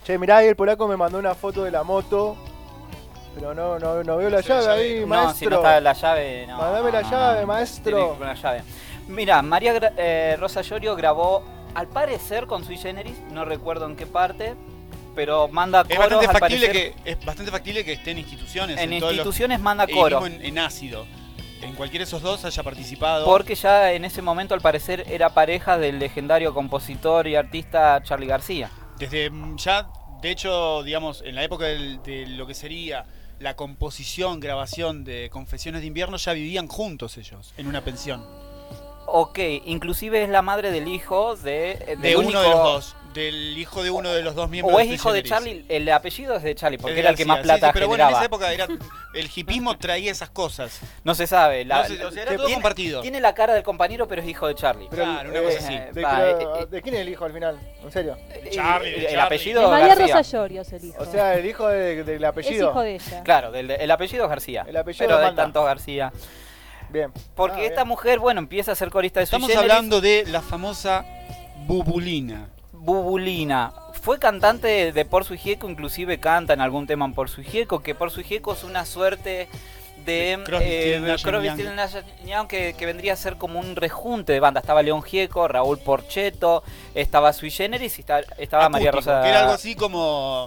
Che, mirá, ahí el polaco me mandó una foto de la moto. Pero no veo la llave ahí, No, maestro. si no está la llave, no. Mandame la llave, maestro. Tiene que poner la llave. Mira, María Rosa Llorio grabó, al parecer, con Sui Generis, no recuerdo en qué parte, pero manda Es coros, bastante, al factible parecer. es bastante factible que esté en instituciones. En todos los- instituciones manda y coros. mismo en ácido. En cualquiera de esos dos haya participado. Porque ya en ese momento, al parecer, era pareja del legendario compositor y artista Charly García. Desde ya, de hecho, digamos, en la época de lo que sería la composición, grabación de Confesiones de Invierno, ya vivían juntos ellos, en una pensión. Ok, inclusive es la madre del hijo del De uno único... de los dos. Del hijo de uno de los dos miembros O es de hijo de Sui Charly, Generis. el apellido es de Charly, porque Es de era el que más García, sí, plata sí, pero bueno, en generaba. esa época era, el hipismo traía esas cosas. No se sabe. No sé, o sea, era todo compartido. Tiene la cara del compañero, pero es hijo de Charly. Pero, Claro, una cosa así. ¿De quién es el hijo al final? ¿En serio? Charly, de el Charly. apellido De María García. Rosa Llorio es el hijo. O sea, el hijo del es apellido. hijo de ella. Claro, el apellido es García. El apellido pero hay manda. tantos García. Bien. Porque Ah, esta bien. mujer, bueno, empieza a ser corista de Sui Estamos Generis. hablando de la famosa Bubulina. Bubulina. Fue cantante de Por Sui Gieco, inclusive canta en algún tema en Por Sui Gieco, que Por Sui Gieco es una suerte de Crosby, Stills, Nash Young, que vendría a ser como un rejunte de banda. Estaba León Gieco, Raúl Porchetto, estaba Sui Generis y estaba María Acústico, Rosa. que era algo así como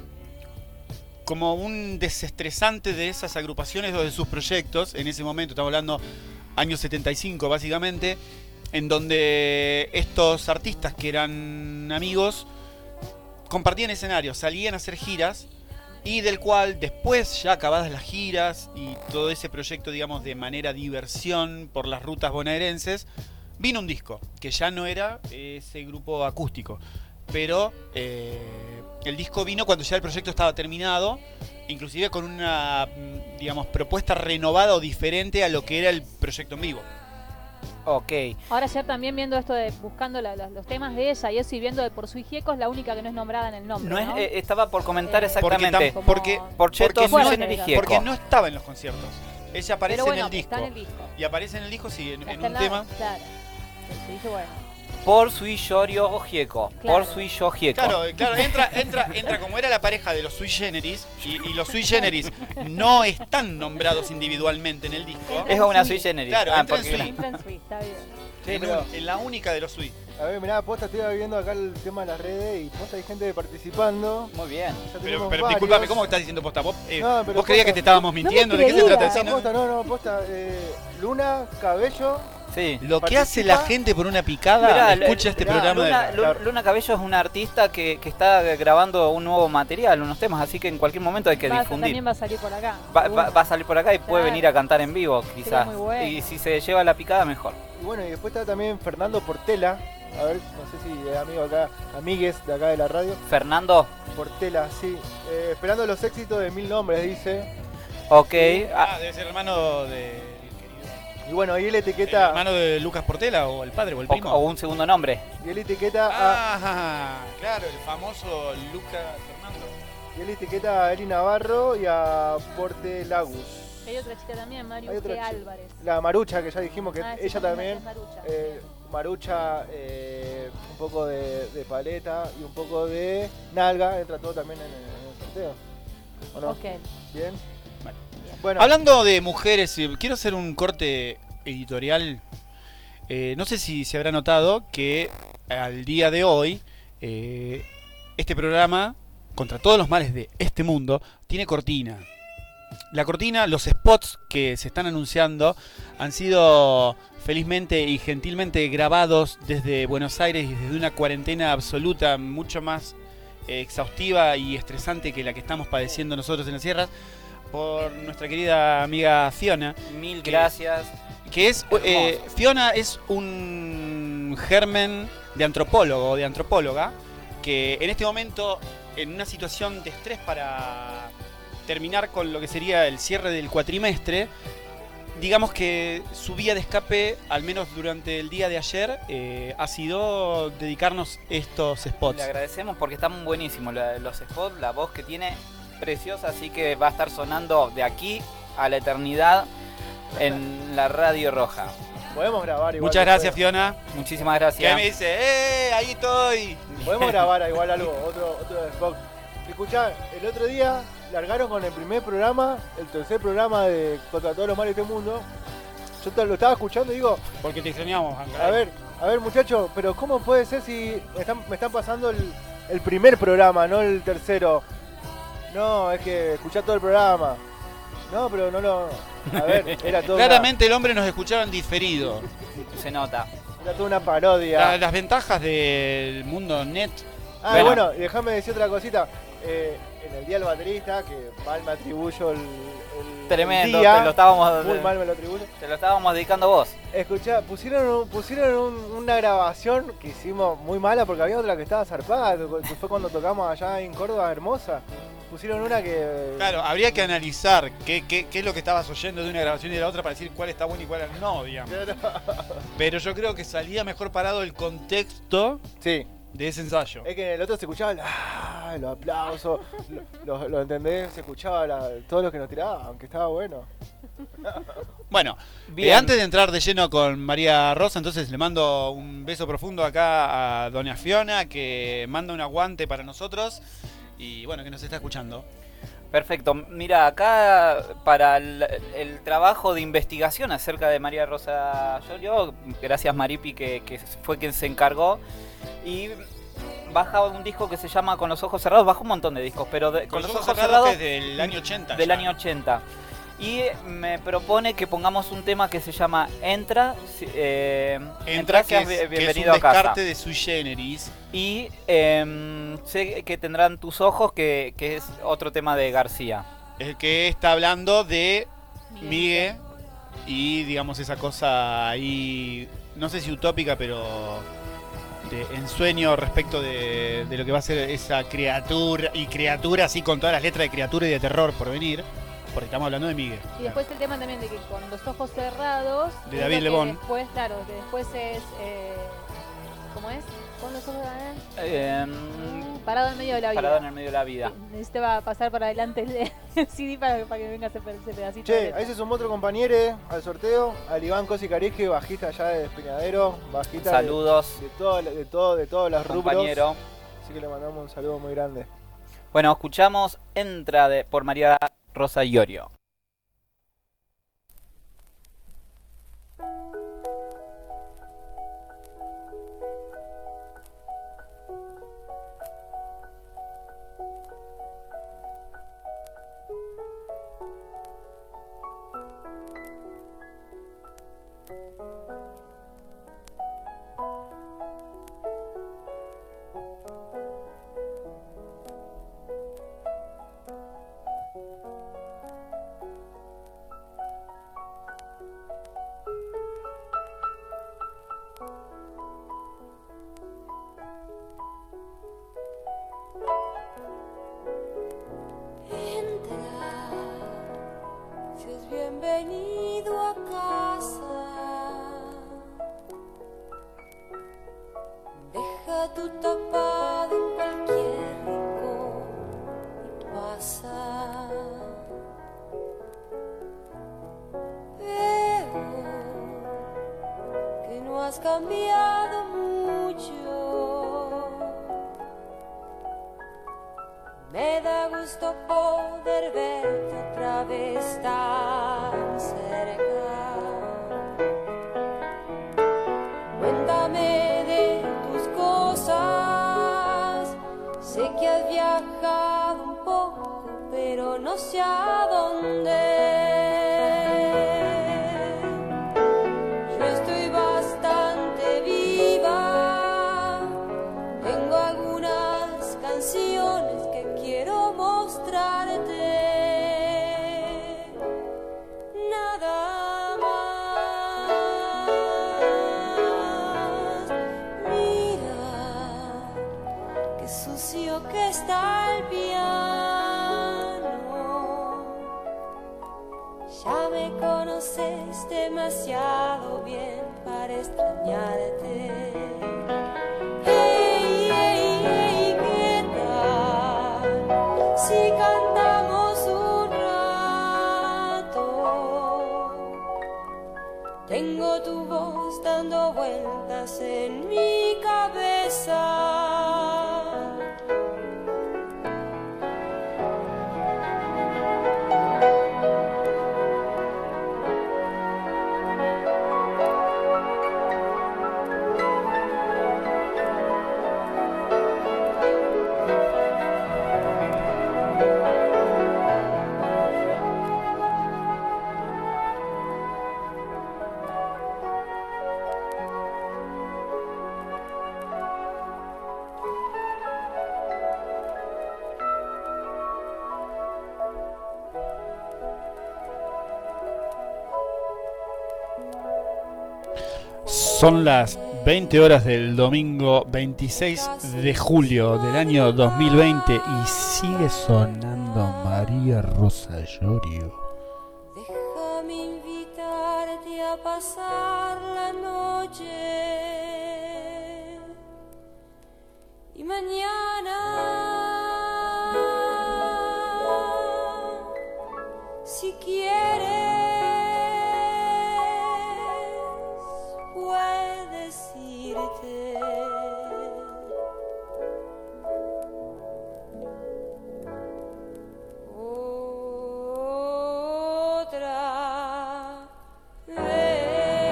un desestresante de esas agrupaciones o de sus proyectos. En ese momento, estamos hablando años 75 básicamente, en donde estos artistas que eran amigos compartían escenarios, salían a hacer giras, y del cual después, ya acabadas las giras y todo ese proyecto, digamos, de manera diversión por las rutas bonaerenses, vino un disco, que ya no era ese grupo acústico, pero el disco vino cuando ya el proyecto estaba terminado, inclusive con una, digamos, propuesta renovada o diferente a lo que era el proyecto en vivo. Ok. Ahora ya también viendo esto de buscando los temas de ella y eso y viendo de Por Sui Gieco es la única que no es nombrada en el nombre, No es, ¿no? estaba por comentar Eh, exactamente. Como- Porchetto, porque Sui no- Generis, porque Gieco. Porque no estaba en los conciertos. Ella aparece Pero bueno, en el disco. está en el disco. Y aparece en el disco, sí, en Está un en la- tema. Claro. Sí, dije, bueno. Por Sui Llorio Gieco. Claro. Por Sui Yo Gieco. Claro, entra como era la pareja de los Sui Generis, y los Sui Generis no están nombrados individualmente en el disco. Es una Sui Generis. Claro, entra en porque- Sui. Entra en Sui, está bien. Sí, en, pero- en la única de los Sui. A ver, mirá, posta, estoy viendo acá el tema de las redes y posta hay gente participando. Muy bien. Ya Pero tenemos disculpame, varios. ¿cómo estás diciendo posta? ¿Vos, No, pero vos creías posta- que te estábamos mintiendo? ¿De qué se creía. trata? Sí, Posta, no- no, posta, Luna, Cabello. Sí. Lo que hace participa- la gente por una picada, Mirá, escucha este mirá, programa Luna, de... Claro. Luna Cabello es una artista que está grabando un nuevo material, unos temas, así que en cualquier momento hay que difundir. También va a salir por acá. Va a salir por acá y puede Claro. venir a cantar en vivo, quizás. muy bueno. Y si se lleva la picada, mejor. Y bueno, y después está también Fernando Portela. A ver, no sé si es amigo acá, amigues de acá de la radio. Fernando, Portela, sí. Esperando los éxitos de 1000 nombres, dice. ok. Ah, debe ser hermano de... Y bueno, y él ¿El etiqueta. hermano de Lucas Portela o el padre o el O primo? un segundo nombre. Y él etiqueta a. Ah, claro, el famoso Lucas Fernando. Y él etiqueta a Eli Navarro y a Portelagus. Hay otra chica también, Mario Hay otra G. chica. Álvarez. La Marucha, que ya dijimos que Ah, sí, ella también. es Marucha. Marucha, un poco de paleta y un poco de nalga. Entra todo también en el sorteo. ¿O no? Ok. Bien. Vale. Bueno, Hablando de mujeres, quiero hacer un corte editorial. No sé si se habrá notado que al día de hoy este programa, contra todos los males de este mundo, tiene cortina. La cortina, los spots que se están anunciando han sido felizmente y gentilmente grabados desde Buenos Aires y desde una cuarentena absoluta, mucho más exhaustiva y estresante que la que estamos padeciendo nosotros en las sierras, por nuestra querida amiga Fiona. Mil Que- gracias. Que es Fiona es un germen de antropólogo o de antropóloga que en este momento, en una situación de estrés para terminar con lo que sería el cierre del cuatrimestre, digamos que su vía de escape, al menos durante el día de ayer, ha sido dedicarnos estos spots. Le agradecemos porque están buenísimos los spots, la voz que tiene preciosa, así que va a estar sonando de aquí a la eternidad en la Radio Roja. Podemos grabar igual. Muchas gracias, después. Fiona. Muchísimas Que gracias. me dice, ahí estoy. Podemos grabar igual algo, otro de Spock. Escuchá, el otro día largaron con el primer programa, el tercer programa de Contra todos los males de este mundo. Yo lo estaba escuchando y digo, Porque te extrañamos, Hank. a ver muchachos, pero ¿cómo puede ser si me están pasando el primer programa, no el tercero? No, es que escuchá todo el programa. No, pero no lo... A ver, era todo Claramente el hombre nos escuchaba en diferido. Se nota. era toda una parodia. Las ventajas del mundo net. Bueno, déjame decir otra cosita. En el día del baterista, que mal me atribuyo el Tremendo, día, te lo estábamos, muy mal me lo atribuyo. te lo estábamos dedicando a vos. Escuchá, pusieron una grabación que hicimos muy mala porque había otra que estaba zarpada, que fue cuando tocamos allá en Córdoba, hermosa. Pusieron una que... Claro, habría que analizar qué es lo que estabas oyendo de una grabación y de la otra para decir cuál está buena y cuál no, digamos. Pero yo creo que salía mejor parado el contexto Sí, de ese ensayo. es que en el otro se escuchaba los aplausos, lo entendés, se escuchaba todo lo que nos tiraban, aunque estaba bueno. Bueno, Bien. antes de entrar de lleno con María Rosa, entonces le mando un beso profundo acá a doña Fiona, que manda un aguante para nosotros y bueno, que nos está escuchando. Perfecto. Mira, acá para el trabajo de investigación acerca de María Rosa Llorio, gracias Maripi que fue quien se encargó, y baja un disco que se llama Con los ojos cerrados, baja un montón de discos, pero con los ojos cerrados que es del año 80. del ya. año 80. Y me propone que pongamos un tema que se llama Entra, Entra, seas que es bienvenido un a casa. descarte de Sui Generis. Y sé que tendrán tus ojos, que es otro tema de García. El que está hablando de Miguel y digamos esa cosa ahí, no sé si utópica, pero de ensueño respecto de lo que va a ser esa criatura así con todas las letras de criatura y de terror por venir, porque estamos hablando de Miguel. Y después el tema también de que con los ojos cerrados. De es David lo que Lebón. Después, claro, que después es. ¿Cómo es? Con los ojos parado en medio de la vida. Parado en el medio de la vida. Necesitaba pasar para adelante el CD para que venga ese pedacito. de Che, letra. ahí se sumó otro compañero al sorteo, al Iván Cosi Carisque, bajista allá de Despeñadero, bajista Saludos, de todos los rubros. compañero. Así que le mandamos un saludo muy grande. Bueno, escuchamos Entra por María Rosa Llorio. Seas bienvenido a casa. Deja tu tapado en cualquier rincón y pasa. Veo que no has cambiado mucho. Me da gusto poder verte otra vez tan cerca. Cuéntame de tus cosas. Sé que has viajado un poco, pero no sé a dónde. Yo estoy bastante viva. Tengo algunas canciones que quiero mostrarte. Nada más. Mira qué sucio que está el piano. Ya me conoces demasiado bien para extrañarte. Hey, hey, hey, ¿qué tal si cantamos un rato? Tengo tu voz Son las 20 horas del domingo 26 de julio del año 2020 y sigue sonando María Rosa Llorio. Déjame invitarte a pasar la noche y mañana, si quieres, puedes irte. Otra vez.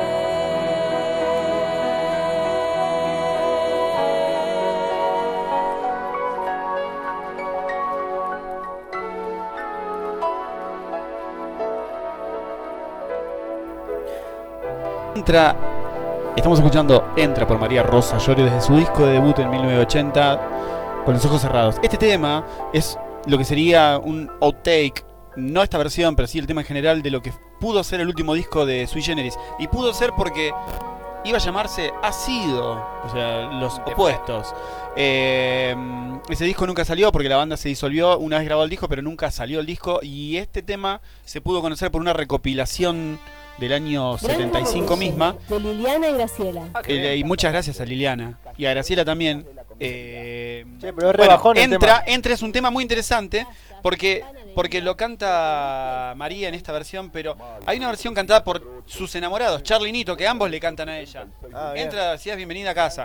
Estamos escuchando Entra por María Rosa Llorio desde su disco de debut en 1980 con los ojos cerrados. Este tema es lo que sería un outtake, no esta versión, pero sí el tema en general de lo que pudo ser el último disco de Sui Generis. Y pudo ser porque iba a llamarse Ha Sido, o sea, los opuestos. Ese disco nunca salió porque la banda se disolvió. Una vez grabó el disco, pero nunca salió el disco. Y este tema se pudo conocer por una recopilación del año 75 misma. De Liliana y Graciela. Y muchas gracias a Liliana. Y a Graciela también. Pero es re bajón el tema. Entra es un tema muy interesante porque lo canta María en esta versión, pero hay una versión cantada por sus enamorados, Charly y Nito, que ambos le cantan a ella. Entra, si es bienvenida a casa.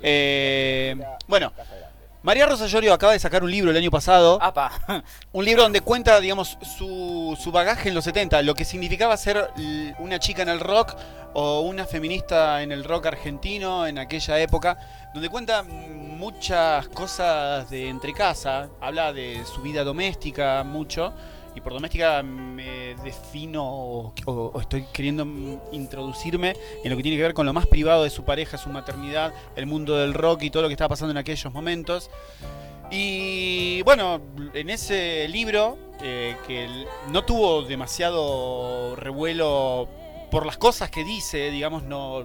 Bueno, María Rosa Llorio acaba de sacar un libro el año pasado. Un libro donde cuenta, digamos, su bagaje en los 70, lo que significaba ser una chica en el rock o una feminista en el rock argentino en aquella época, donde cuenta muchas cosas de entre casa, habla de su vida doméstica mucho, y por doméstica me defino o estoy queriendo introducirme en lo que tiene que ver con lo más privado de su pareja, su maternidad, el mundo del rock y todo lo que estaba pasando en aquellos momentos. Y bueno, en ese libro, que no tuvo demasiado revuelo por las cosas que dice, digamos,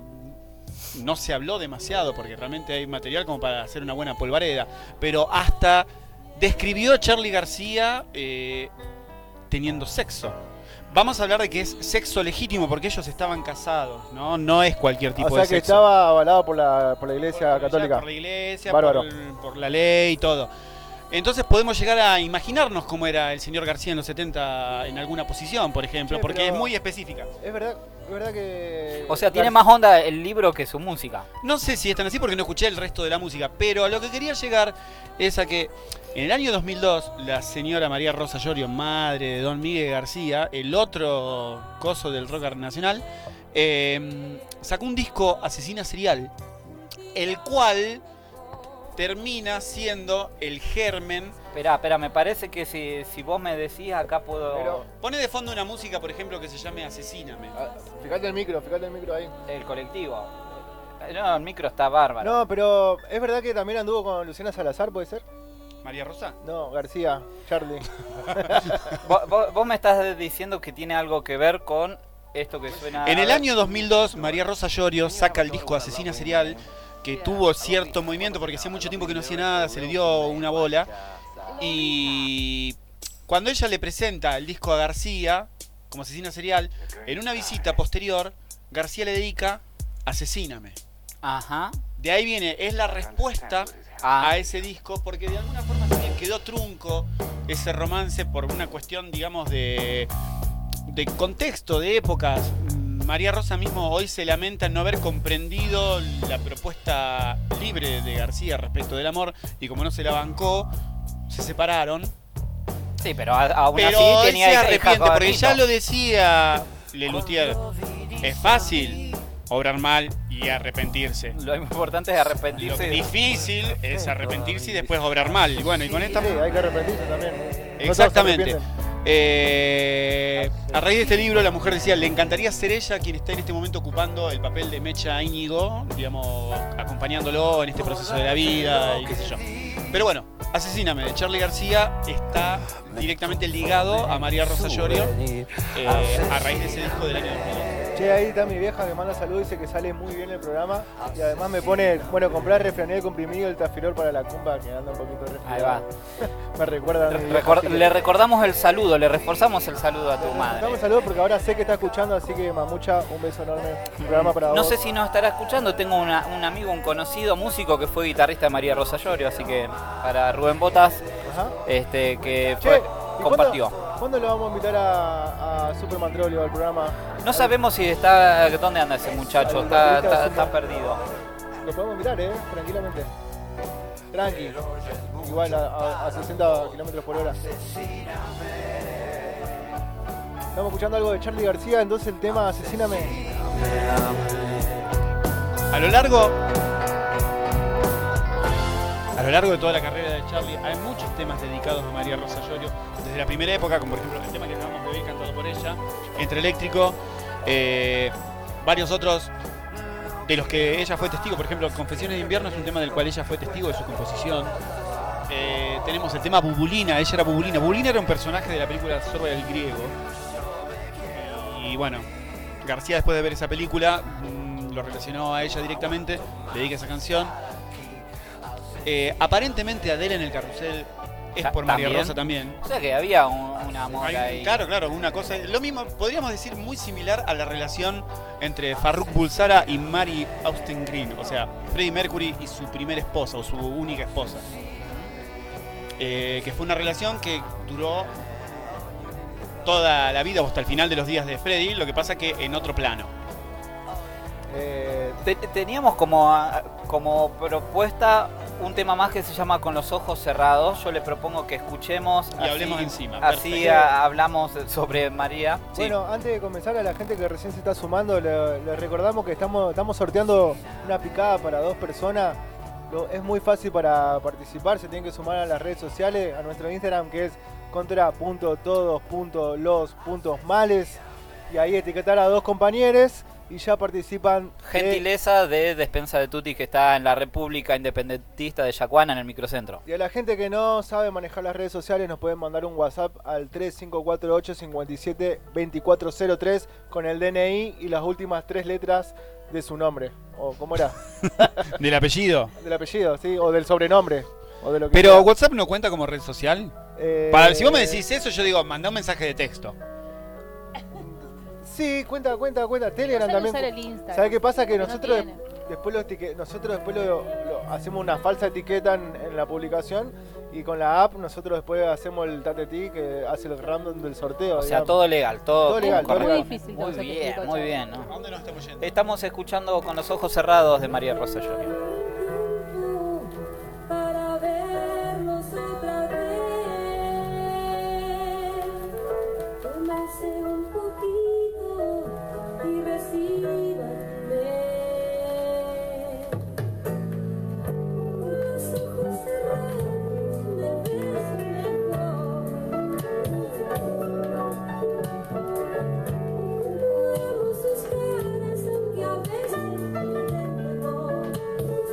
no se habló demasiado porque realmente hay material como para hacer una buena polvareda, pero hasta describió Charly García teniendo sexo. Vamos a hablar de que es sexo legítimo porque ellos estaban casados, no es cualquier tipo de sexo. O sea que estaba avalado por la Iglesia Católica. Por la Iglesia, Bárbaro. por la ley y todo. Entonces podemos llegar a imaginarnos cómo era el señor García en los 70 en alguna posición, por ejemplo, porque es muy específica. Es verdad que... O sea, tiene más onda el libro que su música. No sé si es tan así porque no escuché el resto de la música, pero a lo que quería llegar es a que en el año 2002 la señora María Rosa Llorio, madre de Don Miguel García, el otro coso del rock nacional, sacó un disco Asesina Serial, el cual termina siendo el germen. Espera, me parece que si vos me decís acá puedo... Pero pone de fondo una música, por ejemplo, que se llame Asesíname. Fíjate el micro ahí. El colectivo. No, el micro está bárbaro. No, pero es verdad que también anduvo con Luciana Salazar, ¿puede ser? ¿María Rosa? No, García, Charly. ¿Vos me estás diciendo que tiene algo que ver con esto que suena... En el año 2002, María Rosa Llorio saca el disco Asesina Serial, que tuvo cierto movimiento porque hacía mucho tiempo que no hacía nada, se le dio una bola. Y cuando ella le presenta el disco a García, como Asesina Serial, en una visita posterior, García le dedica Asesíname. Ajá. De ahí viene, es la respuesta a ese disco, porque de alguna forma también quedó trunco ese romance por una cuestión, digamos, de contexto, de épocas. María Rosa mismo hoy se lamenta en no haber comprendido la propuesta libre de García respecto del amor, y como no se la bancó, se separaron. Sí, pero aún así tenía se arrepiente, porque ya lo decía Lelutier, es fácil obrar mal y arrepentirse. Lo importante es arrepentirse. Lo difícil es arrepentirse y después obrar mal. Y bueno, y con esta... Sí, hay que arrepentirse también. Exactamente. A raíz de este libro, la mujer decía, le encantaría ser ella quien está en este momento ocupando el papel de Mecha Íñigo, digamos, acompañándolo en este proceso de la vida y qué sé yo. Pero bueno, Asesíname de Charly García está directamente ligado a María Rosa Llorio a raíz de ese disco del año 2000. Che, ahí está mi vieja que manda saludos, dice que sale muy bien el programa. Y además me pone, bueno, comprar refranel comprimido, el tafirol para la cumba, que anda un poquito resfriado. Ahí va. Me recuerda a mi vieja, así que- Le recordamos el saludo, le reforzamos el saludo a tu madre. Dame un saludo porque ahora sé que está escuchando, así que Mamucha, un beso enorme. Un programa para No vos. sé si nos estará escuchando, tengo un amigo, un conocido músico que fue guitarrista de María Rosa Llorio, así que para Rubén Botas, Ajá. que Che, fue, ¿y compartió. ¿cuándo lo vamos a invitar a Superman Trolio al programa? No sabemos si está, ¿dónde anda ese muchacho? Está perdido. Lo podemos invitar, tranquilamente. Tranqui. Igual a 60 kilómetros por hora. Estamos escuchando algo de Charly García, entonces el tema Asesíname. A lo largo de toda la carrera de Charly hay muchos temas dedicados a María Rosa Llorio, desde la primera época, como por ejemplo el tema que acabamos de oír cantado por ella, Entre Eléctrico, varios otros de los que ella fue testigo. Por ejemplo, Confesiones de Invierno es un tema del cual ella fue testigo de su composición. Tenemos el tema Bubulina, ella era Bubulina. Bubulina era un personaje de la película Zorba del Griego. Y bueno, García, después de ver esa película, lo relacionó a ella directamente, le dedica esa canción. Aparentemente Adele en el carrusel es por María ¿También? Rosa también. O sea que había un amor ahí. Claro, una cosa. Lo mismo, podríamos decir muy similar a la relación entre Farrukh Bulsara y Mary Austin Green. O sea, Freddie Mercury y su primera esposa, o su única esposa. Que fue una relación que duró toda la vida o hasta el final de los días de Freddie, lo que pasa que en otro plano. Teníamos como propuesta un tema más que se llama Con los ojos cerrados. Yo le propongo que escuchemos Y hablemos encima, Así perfecto. hablamos sobre María. Sí. Bueno, antes de comenzar, a la gente que recién se está sumando, le recordamos que estamos sorteando una picada para 2 personas. Es muy fácil para participar, se tienen que sumar a las redes sociales, a nuestro Instagram que es contra.todos.los.males y ahí etiquetar a 2 compañeros y ya participan. Gentileza de Despensa de Tutti, que está en la República Independentista de Yacuana, en el microcentro. Y a la gente que no sabe manejar las redes sociales nos pueden mandar un WhatsApp al 3548-572403 con el DNI y las últimas 3 letras de su nombre. ¿O cómo era? ¿Del apellido? Del apellido, sí, o del sobrenombre. O de lo que Pero sea. WhatsApp no cuenta como red social. Si vos me decís eso, yo digo, mandá un mensaje de texto. Sí, cuenta. Telegram No también. usar el Instagram, ¿Sabes qué pasa? Que no nosotros tiene. después lo hacemos una falsa etiqueta en la publicación y con la app nosotros después hacemos el tatetí que hace el random del sorteo. O sea, digamos. todo legal, todo legal, todo correcto. legal. Muy difícil Muy todo ese bien, tipo de muy cosas. bien, ¿no? ¿A dónde nos estamos yendo? Estamos escuchando Con los ojos cerrados de María Rosa Llorio. Para vernos otra vez. Tómese un poquito y recíbame. Con los ojos cerrados me ves mejor. Podemos sus caras aunque a veces me den temor.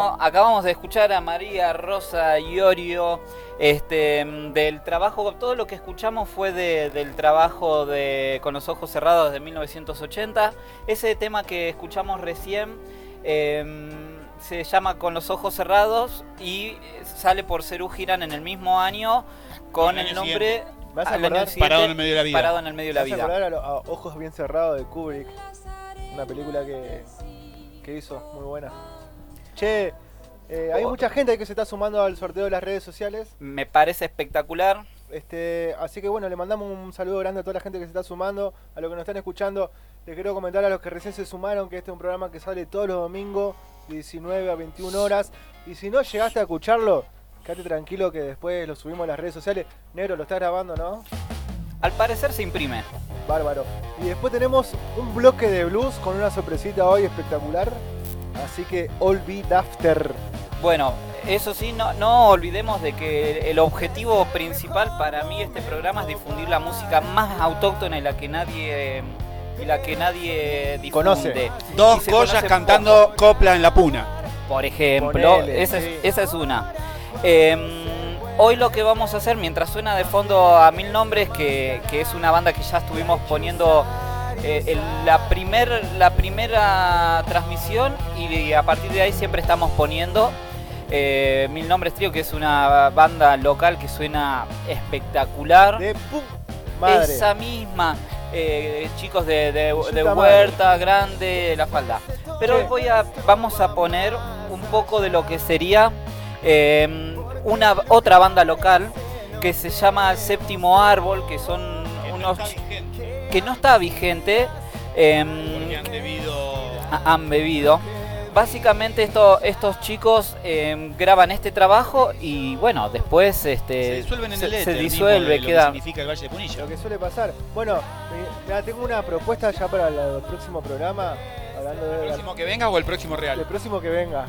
Bueno, acabamos de escuchar a María Rosa Iorio, del trabajo, todo lo que escuchamos fue del trabajo de Con los ojos cerrados de 1980. Ese tema que escuchamos recién se llama Con los ojos cerrados y sale por Serú Girán en el mismo año con el nombre Parado en el medio de la vida. Parado en el medio de la Me hace vida. acordar a Ojos bien cerrados de Kubrick, una película que hizo, muy buena. Che, hay mucha gente que se está sumando al sorteo de las redes sociales. Me parece espectacular. Así que bueno, le mandamos un saludo grande a toda la gente que se está sumando, a los que nos están escuchando. Les quiero comentar a los que recién se sumaron que este es un programa que sale todos los domingos, de 19 a 21 horas. Y si no llegaste a escucharlo, quédate tranquilo que después lo subimos a las redes sociales. Negro, lo está grabando, ¿no? Al parecer se imprime. Bárbaro. Y después tenemos un bloque de blues con una sorpresita hoy espectacular. Así que Olvid After. Bueno, eso sí, no olvidemos de que el objetivo principal para mí de este programa es difundir la música más autóctona y la que nadie difunde. Conoce. Dos Y se collas conoce cantando copla en la puna. Por ejemplo, Ponele, esa sí. es una. Hoy lo que vamos a hacer, mientras suena de fondo a Mil Nombres, que es una banda que ya estuvimos poniendo la primera transmisión, y a partir de ahí siempre estamos poniendo Mil Nombres Trío, que es una banda local que suena espectacular. De madre. Esa misma, chicos de Puta Huerta, Grande, La Falda. Pero Sí. hoy vamos a poner un poco de lo que sería otra banda local que se llama Séptimo Árbol, que son unos que no está vigente. Porque han bebido. Básicamente estos chicos graban este trabajo y bueno, después se disuelven en el éter. se mismo disuelve, de lo que queda. significa el Valle de Punilla. Lo que suele pasar. Bueno, mira, tengo una propuesta ya para el próximo programa. Hablando ¿El próximo que venga o el próximo el real? próximo que venga.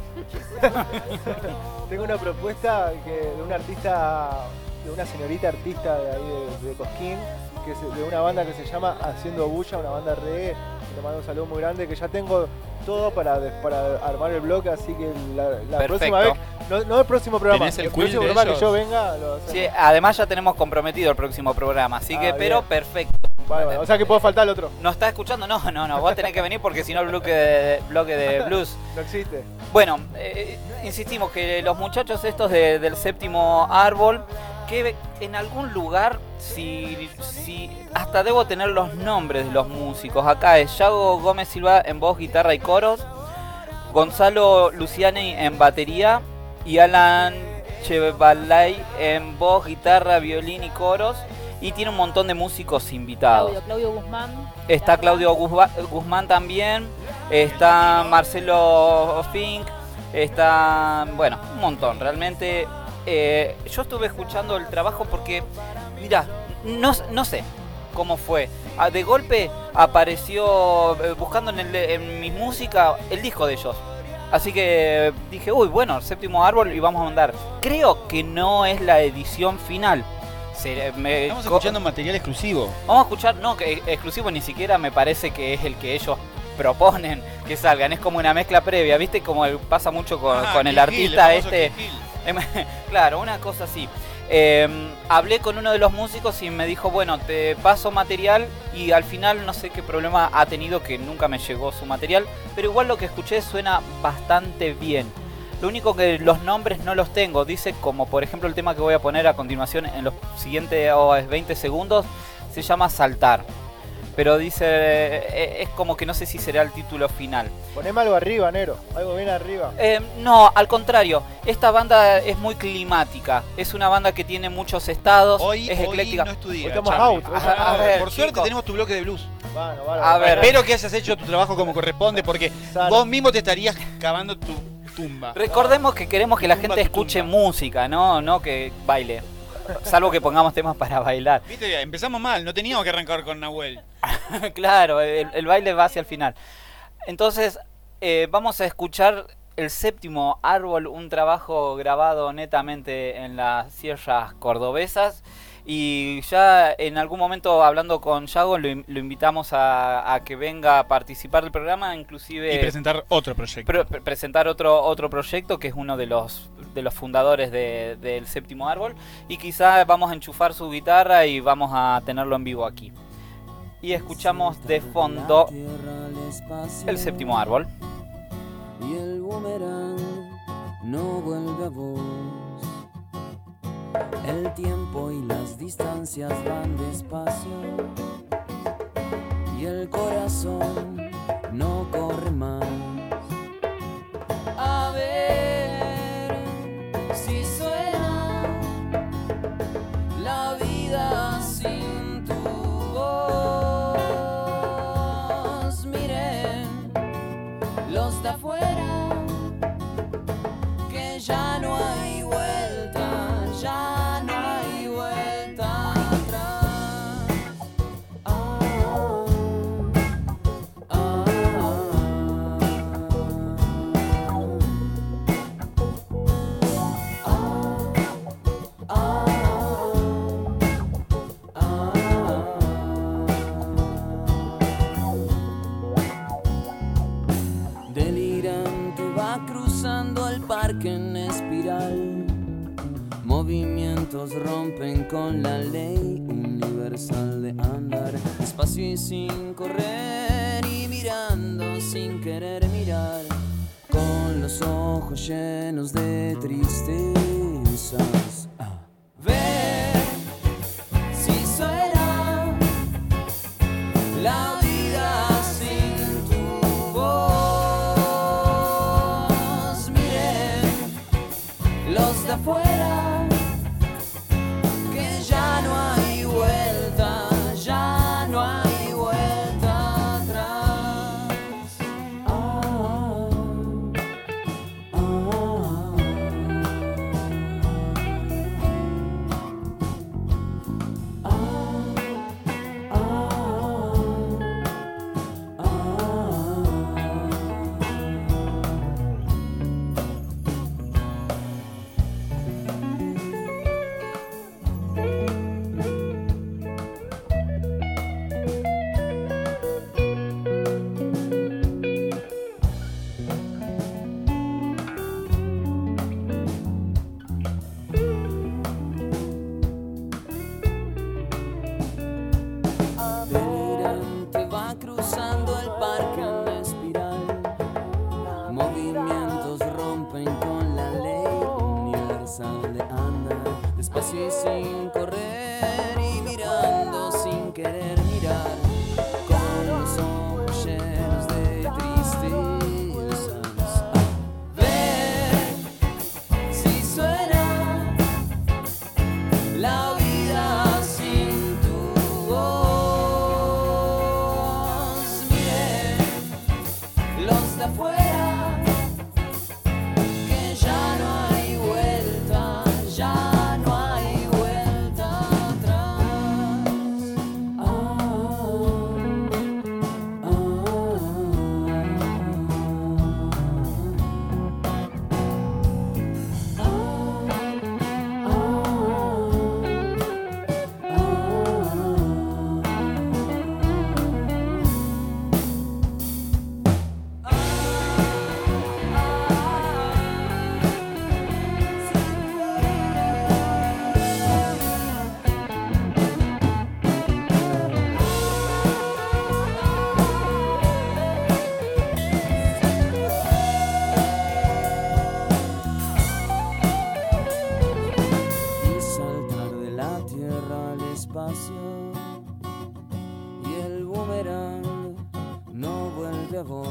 Tengo una propuesta de una artista, de una señorita artista de ahí de Cosquín, de una banda que se llama Haciendo Bulla, una banda reggae. Le mando un saludo muy grande, que ya tengo todo para armar el bloque, así que la próxima vez, no el próximo programa, ¿Tenés el el quill próximo de programa ellos? que yo venga, lo hacemos. Sí, además ya tenemos comprometido el próximo programa, así que, Ah, pero bien. perfecto. Bueno, o sea que puedo faltar el otro. ¿No está escuchando? No, vos tenés que venir porque si no el bloque de blues. No existe. Bueno, insistimos que los muchachos estos del Séptimo Árbol, que en algún lugar, si hasta debo tener los nombres de los músicos. Acá es Yago Gómez Silva en voz, guitarra y coros, Gonzalo Luciani en batería y Alan Chevalay en voz, guitarra, violín y coros. Y tiene un montón de músicos invitados. Claudio Guzmán. Está Claudio Guzmán también, está Marcelo Fink, está, bueno, un montón. Realmente yo estuve escuchando el trabajo porque, mira, no sé cómo fue. De golpe apareció, buscando en mi música, el disco de ellos. Así que dije, uy, bueno, Séptimo Árbol y vamos a mandar. Creo que no es la edición final. Estamos escuchando material exclusivo. Vamos a escuchar, no, que exclusivo ni siquiera me parece que es el que ellos proponen que salgan. Es como una mezcla previa, ¿viste? Como pasa mucho con el artista este. Claro, una cosa así. Hablé con uno de los músicos y me dijo, bueno, te paso material, y al final no sé qué problema ha tenido que nunca me llegó su material, pero igual lo que escuché suena bastante bien. Lo único que los nombres no los tengo, dice, como por ejemplo el tema que voy a poner a continuación en los siguientes 20 segundos, se llama Saltar. Pero dice, es como que no sé si será el título final. Poneme algo arriba, negro, algo bien arriba. No, al contrario, esta banda es muy climática. Es una banda que tiene muchos estados, Hoy es ecléctica. no es tu día, Hoy estamos Charlie. out. A ver, Por suerte chicos. tenemos tu bloque de blues. Bueno, A ver. Espero que hayas hecho tu trabajo como corresponde, porque Sano. vos mismo te estarías cavando tu tumba. Recordemos que queremos que la Tumba gente tu escuche tumba. música, no que baile. Salvo que pongamos temas para bailar. Viste, empezamos mal, no teníamos que arrancar con Nahuel. Claro, el baile va hacia el final. Entonces, vamos a escuchar el Séptimo Árbol, un trabajo grabado netamente en las sierras cordobesas. Y ya en algún momento hablando con Yago lo invitamos a que venga a participar del programa, inclusive... Y presentar otro proyecto. Presentar otro proyecto que es uno de los fundadores del Séptimo Árbol. Y quizá vamos a enchufar su guitarra y vamos a tenerlo en vivo aquí. Y escuchamos de fondo el Séptimo Árbol. Y el boomerang no vuelve a vos. El tiempo y las distancias van despacio y el corazón no corre más. A ver si suena la vida sin tu voz. Miren los de afuera que ya no hay vuelta, ya no hay vuelta atrás. Delirante va cruzando el parque en espiral. Movimientos rompen con la ley universal de andar despacio y sin correr, y mirando sin querer mirar, con los ojos llenos de tristezas. Ver si suena la vida sin tu voz. Miren los de afuera que ya no hay vuelta, ya no hay vuelta atrás. Delirante va cruzando el parque en espiral. Movimientos rompen con la ley universal de andar despacio y sin correr, y mirando sin querer mirar, con los ojos llenos de tristezas. Ver si suena la vida sin tu voz. Miren los de afuera que ya no hay vuelta, ya no hay vuelta atrás. Y saltar de la tierra al espacio, y el boomerang no vuelve a vos.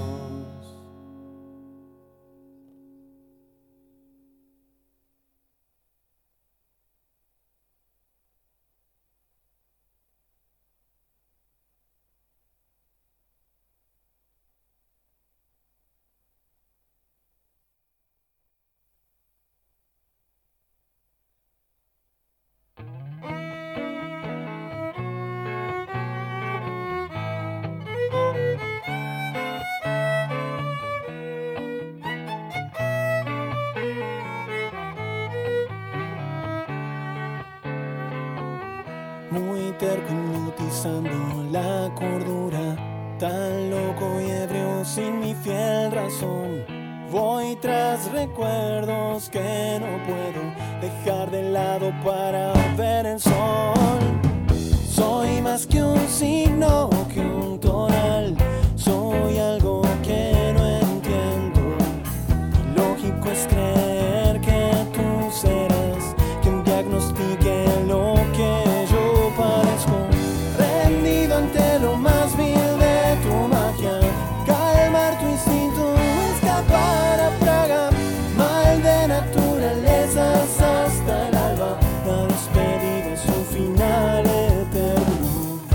muy terco hipnotizando la cordura, tan loco y ebrio sin mi fiel razón. Voy tras recuerdos que no puedo dejar de lado para ver el sol. Soy más que un signo, que un tonal. Soy algo que no entiendo. Ilógico es creer que tú serás quien diagnostique lo que yo padezco. Rendido ante lo más vil de tu magia, calmar tu instinto, escapar a Praga, mal de naturalezas hasta el alba. La despedida es un final eterno.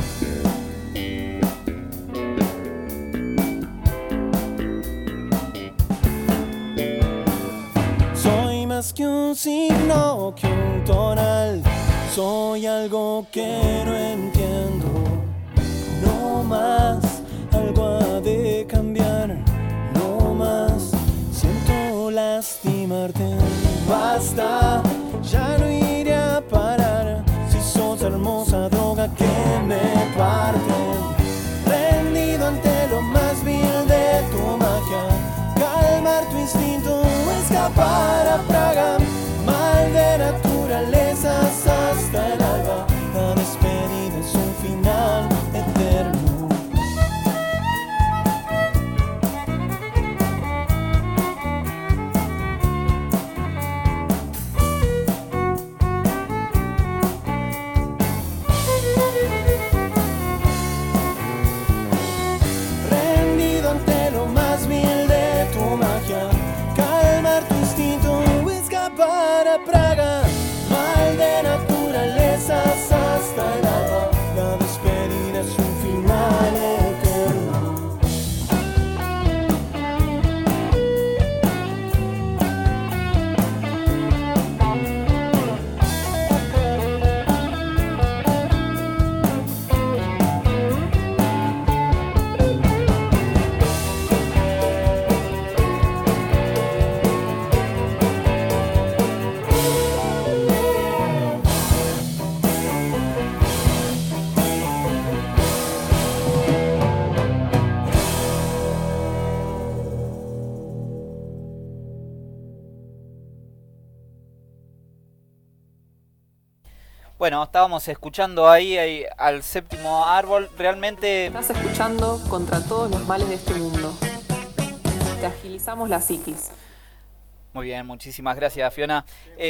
Soy más que un signo, que un tonal. Soy algo que no entiendo. No más, algo ha de cambiar. No más, siento lastimarte. Basta, ya no iré a parar. Si sos hermosa droga que me parte. Rendido ante lo más vil de tu magia, calmar tu instinto, escapar a Praga, mal de naturalezas hasta el alba. La despedida es un final eterno. Rendido ante lo más vil de tu magia, calmar tu instinto, escapar a Praga, mal de naturalezas hasta el alba. La despedida es un final eterno. Bueno, estábamos escuchando ahí al Séptimo Árbol. Realmente Estás escuchando Contra todos los males de este mundo. Te agilizamos la psiquis. muy bien, muchísimas gracias, Fiona.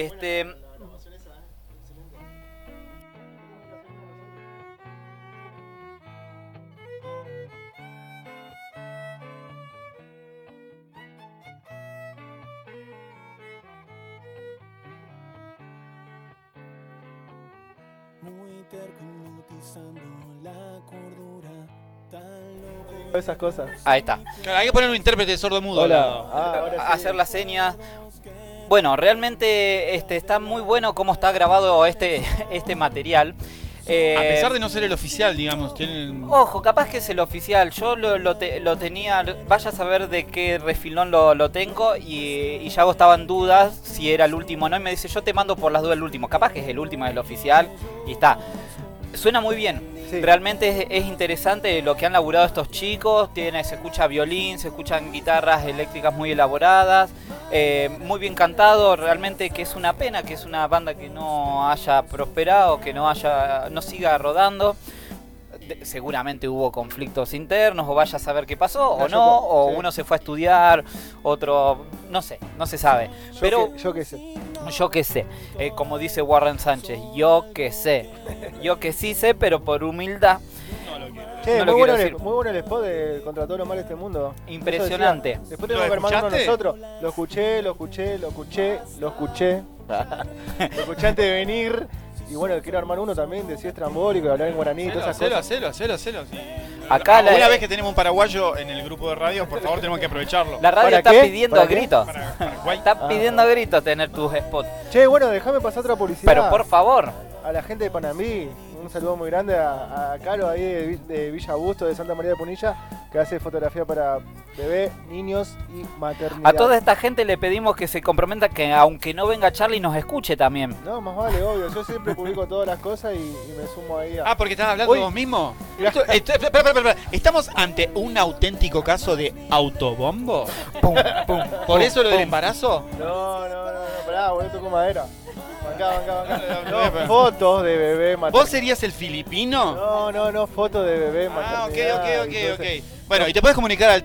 Muy terco hipnotizando la cordura, tan loco. Esas cosas. Ahí está. Claro, hay que poner un intérprete sordo-mudo al lado. Ahora sí. Hacer las señas. Bueno, realmente está muy bueno cómo está grabado este material. A pesar de no ser el oficial, digamos, tienen... Ojo, capaz que es el oficial. Yo lo tenía. Vaya a saber de qué refilón lo tengo. Y Yago estaba en dudas si era el último o no. Y me dice: yo te mando por las dudas el último. Capaz que es el último del oficial. Y está. Suena muy bien. Sí. Realmente es interesante lo que han laburado estos chicos. Se escucha violín, se escuchan guitarras eléctricas muy elaboradas. Muy bien cantado. Realmente que es una pena que es una banda que no haya prosperado, que no siga rodando. Seguramente hubo conflictos internos, o vaya a saber qué pasó, o no, o sí. uno se fue a estudiar, otro, no sé, no se sabe. Pero Yo qué sé. yo qué sé, como dice Warren Sánchez, yo qué sé. Yo que sí sé, pero por humildad. Che, No lo muy, quiero bueno decir. muy bueno el spot de Contra todo lo mal de este mundo. Impresionante. Eso decía. Después tenemos que armar uno escuchaste? nosotros. Lo escuché. Lo escuché antes de venir. Y bueno, quiero armar uno también de si es trambólico, de hablar en guaraní, todas esas cosas. Hacelo. Sí. Acá Una vez que tenemos un paraguayo en el grupo de radio, por favor, tenemos que aprovecharlo. La radio ¿Para está qué? pidiendo ¿Para a qué? gritos. Paraguay. Está pidiendo a gritos tener tus spots. Che, bueno, déjame pasar otra publicidad. Pero por favor. A la gente de Panamí, un saludo muy grande a Caro ahí de Villa Augusto, de Santa María de Punilla, que hace fotografía para bebé, niños y maternidad. A toda esta gente le pedimos que se comprometa que aunque no venga Charlie nos escuche también. No, más vale, obvio. Yo siempre publico todas las cosas y me sumo ahí a... Ah, porque estás hablando Uy. vos mismo. Espera. ¿Estamos ante un auténtico caso de autobombo? Pum, pum, ¿Por pum, eso lo del pum. embarazo? No, pará, boludo, toco madera. Bancá. No, fotos de bebé, maternidad. ¿Vos serías el filipino? No, fotos de bebé, Ah, maternidad. y todo ok. eso. Bueno, y te puedes comunicar al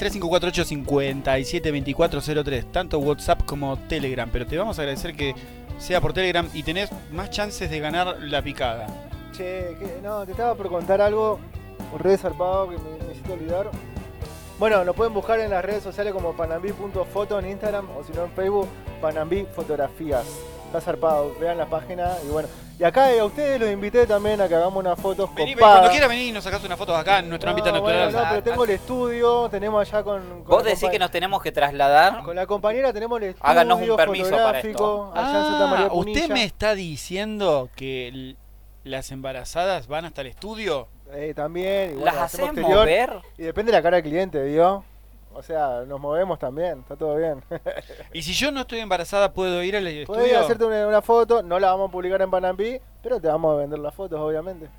3548-572403, tanto WhatsApp como Telegram, pero te vamos a agradecer que sea por Telegram y tenés más chances de ganar la picada. Che, no, te estaba por contar algo re zarpado que me hiciste olvidar. Bueno, lo pueden buscar en las redes sociales como panambi.foto en Instagram o si no en Facebook, Panambi Fotografías. Está zarpado, vean la página y bueno. Y acá a ustedes los invité también a que hagamos unas fotos Vení, copadas. cuando quieras venir y nos sacás una foto acá en nuestro ámbito natural. Bueno, no, pero tengo el estudio, tenemos allá con Vos la decís que nos tenemos que trasladar. con la compañera tenemos el estudio Háganos un permiso para fotográfico allá en Santa María Punilla. ¿Usted me está diciendo que las embarazadas van hasta el estudio? También, y bueno, ¿Las hacemos hacemos exterior. ver? Y depende de la cara del cliente, ¿vio? O sea, nos movemos también, está todo bien. Y si yo no estoy embarazada, ¿puedo ir al estudio? Puedes hacerte una foto, no la vamos a publicar en Panambi, pero te vamos a vender las fotos, obviamente.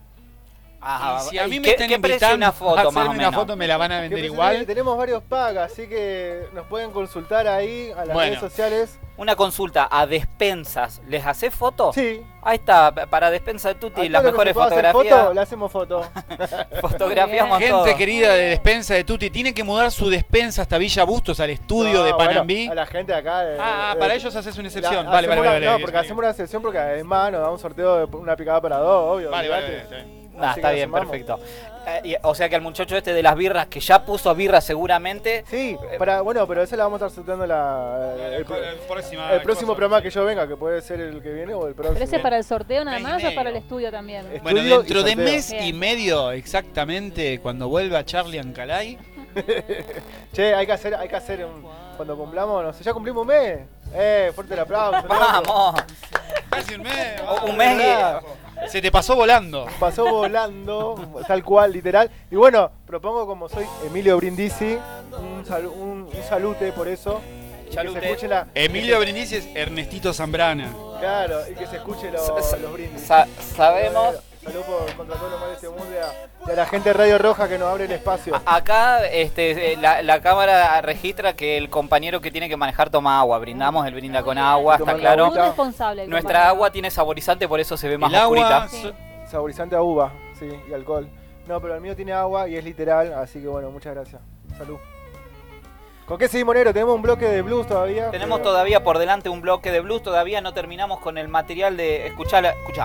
Ah, Y si a mí me ¿qué, están qué precio invitando una foto a más o hacerme una menos? foto, ¿me la van a vender Que igual? Tenemos varios packs, así que nos pueden consultar ahí a las Bueno. redes sociales. Una consulta, a despensas, ¿les haces foto? Sí. Ahí está, para despensa de Tuti, A las todo lo que mejores se pueda hacer fotografías. foto, le hacemos foto. Fotografiamos todo. Gente querida de despensa de Tuti, tiene que mudar su despensa hasta Villa Bustos, al estudio No, de bueno, Panambi. a la gente de acá. Para ellos haces una excepción. La- Vale. No, porque hacemos una excepción porque además nos da un sorteo de una picada para dos, obvio. Vale, olvidate. está bien. Ah, Así está que bien, sumamos. perfecto. O sea que al muchacho este de las birras, que ya puso birras seguramente. Sí, bueno, pero esa la vamos a estar sorteando el próximo cosa. programa que yo venga, que puede ser el que viene o el próximo. ¿Pero ese es para el sorteo nada Mes y más o medio. para el estudio también? Bueno, Estudio dentro y de sorteo. mes y Bien. medio, exactamente, cuando vuelva Charlie Ancalay. Che, hay que hacer cuando cumplamos, no sé, ya cumplimos un mes. Fuerte el aplauso. loco. Vamos, Casi un mes. un mes ¿Verdad? Se te pasó volando. Pasó volando, tal cual, literal. Y bueno, propongo como soy Emilio Brindisi, un salute por eso. Y Salute. que se escuche Emilio Brindisi es Ernestito Zambrana. Claro, y que se escuche los brindis. sabemos. Salud contra todo lo mal de este mundo y a la gente de Radio Roja que nos abre el espacio. Acá la cámara registra que el compañero que tiene que manejar toma agua. Brindamos, él brinda con agua, está Tomando claro. Muy responsable. el Nuestra compañero. agua tiene saborizante, por eso se ve más El agua. oscurita. Saborizante a uva, sí, y alcohol. No, pero el mío tiene agua y es literal, así que bueno, muchas gracias. Salud. ¿Con qué seguimos, Nero? Tenemos un bloque de blues todavía. Tenemos pero- todavía por delante un bloque de blues, todavía no terminamos con el material de... Escuchá.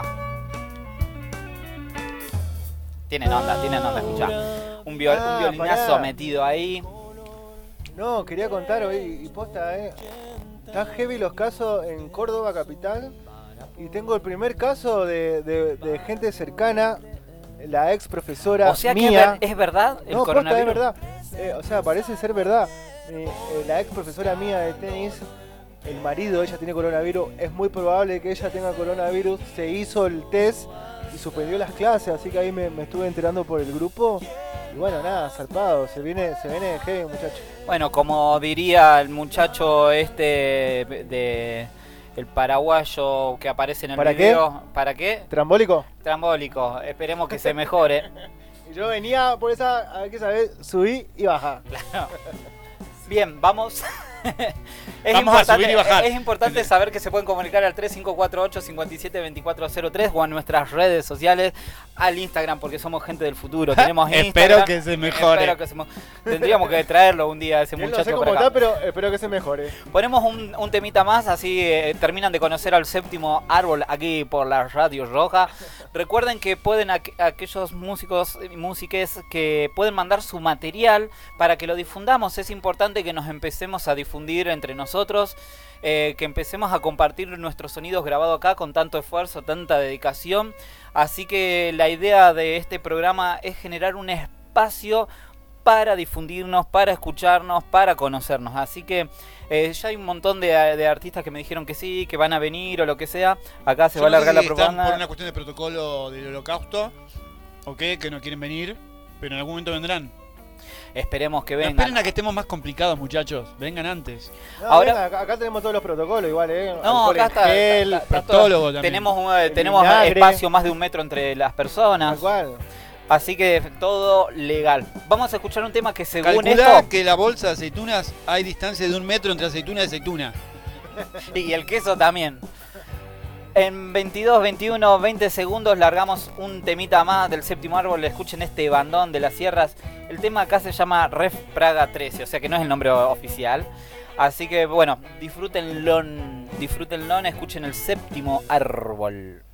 Tienen onda, escuchá. Un violinazo pará. metido ahí. No, quería contar hoy, y posta, Está heavy los casos en Córdoba capital. Y tengo el primer caso de gente cercana, la ex profesora O sea que mía. es verdad el No, posta, es coronavirus. verdad. O sea, parece ser verdad. La ex profesora mía de tenis, el marido de ella tiene coronavirus. Es muy probable que ella tenga coronavirus. Se hizo el test y suspendió las clases. Así que ahí me estuve enterando por el grupo. Y bueno, nada, zarpado. Se viene heavy, muchacho. Bueno, como diría el muchacho de el paraguayo que aparece en el ¿Para qué? video. ¿Para qué? ¿Trambólico? Trambólico. Esperemos que se mejore. Y yo venía por esa, a ver qué sabés, subí y bajá. Bien, vamos. Vamos a subir y bajar. Es importante saber que se pueden comunicar al 3548-572403 o a nuestras redes sociales, al Instagram, porque somos gente del futuro. Tenemos Espero Instagram. que se mejore. Espero que Tendríamos que traerlo un día a ese Él no muchacho sé por cómo acá. está, pero espero que se mejore. Ponemos un temita más, así terminan de conocer al séptimo árbol aquí por la Radio Roja. Recuerden que pueden aquellos músicos y músiques que pueden mandar su material para que lo difundamos. Es importante que nos empecemos a difundir entre nosotros, que empecemos a compartir nuestros sonidos grabados acá con tanto esfuerzo, tanta dedicación. Así que la idea de este programa es generar un espacio para difundirnos, para escucharnos, para conocernos. Así que ya hay un montón de artistas que me dijeron que sí, que van a venir o lo que sea. Acá se va a alargar la Están propaganda. por una cuestión de protocolo del holocausto, ok, que no quieren venir, pero en algún momento vendrán. esperemos que No vengan. esperen a que estemos más complicados, muchachos. Vengan antes. No, Ahora- venga, acá tenemos todos los protocolos igual, No, Alcohol acá en está, gel, está todo. proctólogo también. Tenemos vinagre. espacio más de 1 metro entre las tal personas. cual. Así que todo legal. Vamos a escuchar un tema que según Calculá esto... que la bolsa de aceitunas hay distancia de 1 metro entre aceituna y aceituna. Y el queso también. En 22, 21, 20 segundos largamos un temita más del Séptimo Árbol. Escuchen este bandón de las sierras. El tema acá se llama Ref Praga 13, o sea que no es el nombre oficial. Así que bueno, disfrútenlo, escuchen el Séptimo Árbol.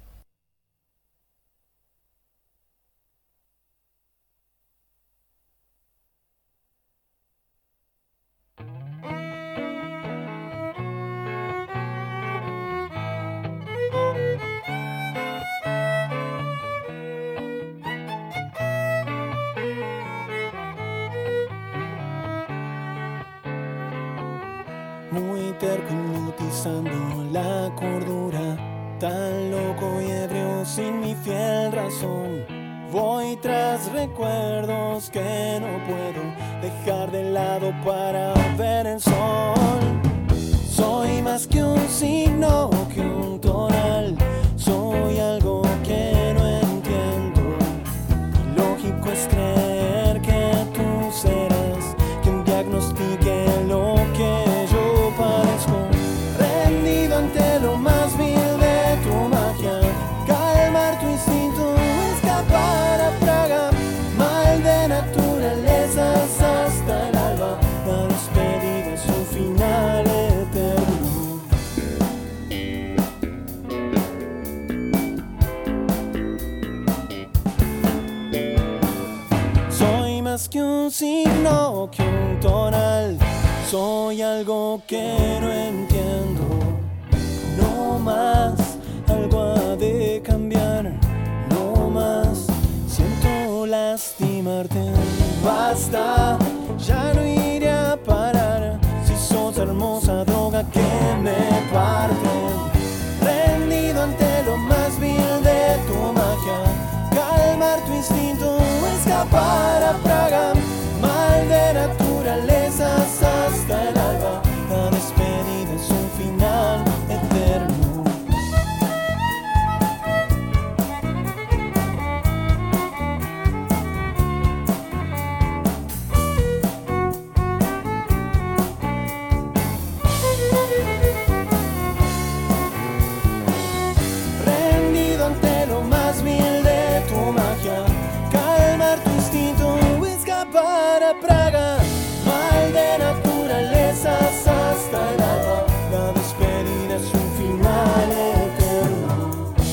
Muy terco hipnotizando la cordura, tan loco y ebrio sin mi fiel razón. Voy tras recuerdos que no puedo dejar de lado para ver el sol. Soy más que un signo, que un tonal. Soy algo que no entiendo. Ilógico es creer que tú serás quien diagnostique lo que yo padezco. Rendido ante lo más vil de tu magia, calmar tu instinto, escapar a Praga, mal de naturalezas hasta el alba. La despedida es un final eterno. Soy más que un signo, que un tonal. Soy algo que no entiendo. No más, algo ha de cambiar. No más, siento lastimarte. Basta, ya no iré a parar. Si sos hermosa droga que me parte. Rendido ante lo más vil de tu magia, calmar tu instinto, escapar a Praga, mal de naturalezas hasta el alba. La despedida es un final eterno. Rendido ante lo más vil de tu magia, calmar tu instinto, escapar a Praga, mal de naturalezas hasta el alba. La despedida es un final eterno.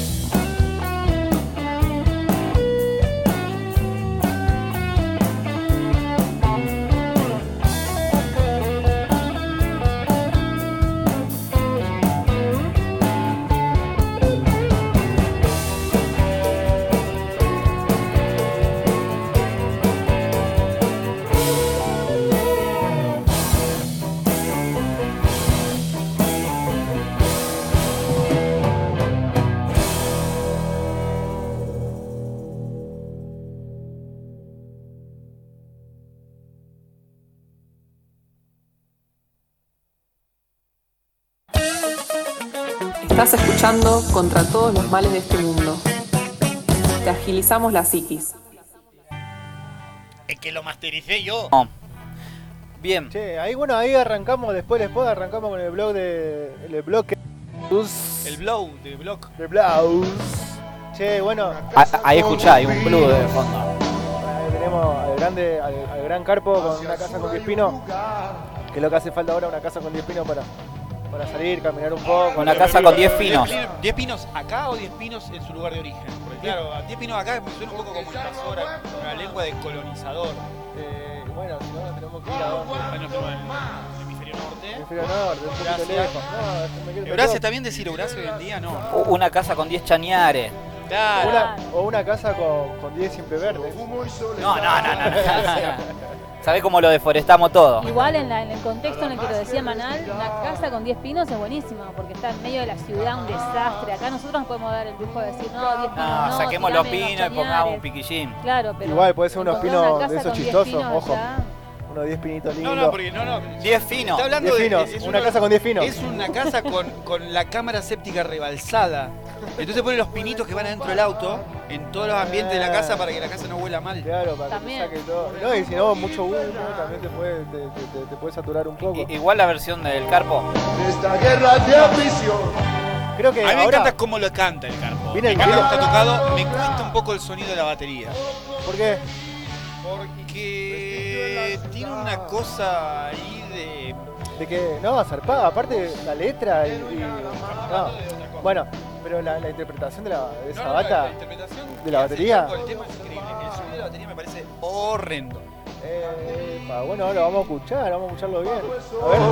Estás escuchando Contra todos los males de este mundo. Te agilizamos la psiquis. Es que lo mastericé yo. Bien. Che, ahí bueno, ahí arrancamos, después arrancamos con el blog el blog El blow de block. de Blaus. Che, bueno, Ahí escuchá, hay un blue de fondo. ahí tenemos al gran Carpo con una casa con 10 pinos. Que es lo que hace falta ahora, una casa con 10 pinos para salir, caminar un poco. Una casa con 10 pinos. ¿10 pinos acá o 10 pinos en su lugar de origen? Porque claro, a 10 pinos acá me suena un poco como invasora, con la lengua de colonizador. Bueno, si no, tenemos que ir a dónde. Bueno, pero en el hemisferio norte. Hemisferio norte, un poquito Eurasia. lejos. No, me quiero Eurasia, ¿está bien decir Eurasia hoy en día? No. Una casa con 10 chañares. Claro. O una casa con 10 siempre verdes. No. ¿Sabés cómo lo deforestamos todo? Igual en el contexto en el que lo decía Manal, una casa con 10 pinos es buenísima, porque está en medio de la ciudad, un desastre. Acá nosotros nos podemos dar el lujo de decir, no, 10 pinos no, Saquemos los tirame pinos y pongamos un piquillín. Claro, pero Igual puede ser unos encontrar una pinos casa de esos con 10 chistosos, pinos ojo. allá, unos 10 pinitos No, lindos. no, porque no. 10 finos. Está hablando 10 finos, es una casa con 10 finos. Es una casa con la cámara séptica rebalsada. Entonces pone los pinitos que van adentro del auto en todos los ambientes de la casa para que la casa no huela mal. Claro, para También. que te saque todo. No, y si no, mucho humo también te puede saturar un poco. Igual la versión del Carpo. Esta guerra de afición. Creo que A mí me ahora, encanta cómo lo canta el Carpo. Viene Me el encanta video. cómo está tocado. Me cuesta un poco el sonido de la batería. ¿por qué? Porque tiene una cosa ahí de... De que, no, zarpada, aparte la letra no, bueno, pero la interpretación de esa bata, la interpretación de la que hace batería. Carpo, el tema es increíble. El sonido de la batería me parece horrendo. bueno, lo vamos a escucharlo bien. A ver,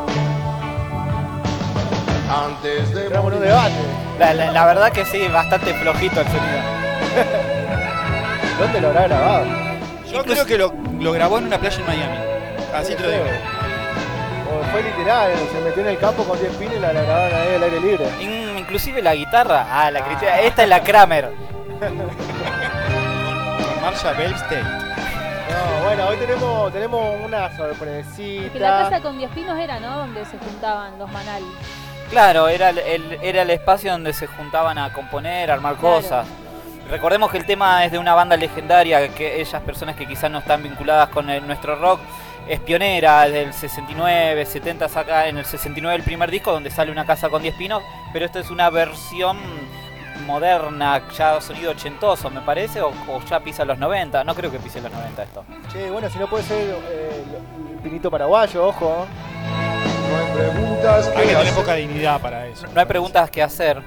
Antes de entramos en un morir. debate. La verdad que sí, bastante flojito el sonido. ¿Dónde lo habrá grabado? Yo creo que lo grabó en una playa en Miami. Así te lo digo. O fue literal, se metió en el campo con 10 pines y la grabaron ahí al aire libre. Inclusive la guitarra. La critica. Esta es la Kramer. Con Marsha Bellstein. No, bueno, hoy tenemos una sorpresita. Que la casa con 10 pinos era, ¿no? Donde se juntaban los Manal. Claro, era el espacio donde se juntaban a componer, a armar Claro. cosas. Recordemos que el tema es de una banda legendaria, que ellas personas que quizás no están vinculadas con nuestro rock, es pionera, del 69, 70 saca en el 69 el primer disco donde sale Una casa con 10 pinos, pero esto es una versión moderna, ya sonido ochentoso me parece, o ya pisa los 90, no creo que pise los 90 esto. Che, bueno, si no puede ser el pinito paraguayo, ojo. No hay preguntas Hay que darle hacer. poca dignidad para eso. No hay preguntas que hacer,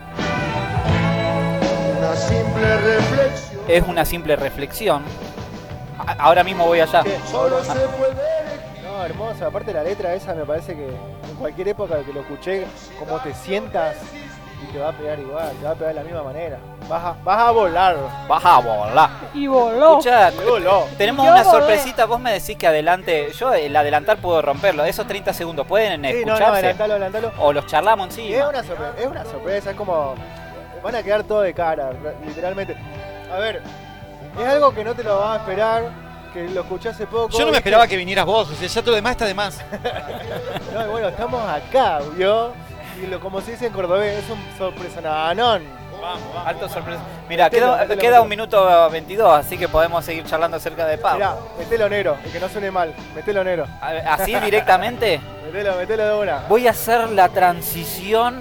Una simple reflexión. es una simple reflexión. Ahora mismo voy allá. Che, Solo se puede. no, hermosa, aparte la letra esa me parece que en cualquier época que lo escuché, como te sientas y te va a pegar igual, te va a pegar de la misma manera. Vas a volar. Vas a volar. Y voló. Escuchá, Voló. tenemos Yo una volé. sorpresita, vos me decís que adelante, yo el adelantar puedo romperlo, esos 30 segundos pueden Sí, escucharse adelantalo. o los charlamos Y encima. es una sorpresa, es como. Van a quedar todo de cara, literalmente. A ver, es algo que no te lo vas a esperar, que lo escuché hace poco. Yo no me ¿viste? esperaba que vinieras vos, o sea, ya todo lo demás está de más. No, y bueno, estamos acá, ¿vio? Y como se dice en cordobés, es un sorpresananón. Vamos. Alto sorpresa. Mira, Metelo, queda metelo. un minuto 22, así que podemos seguir charlando acerca de Pau. Mirá, metelo negro, y que no suene mal, metelo negro. Así directamente, Metelo de una. voy a hacer la transición.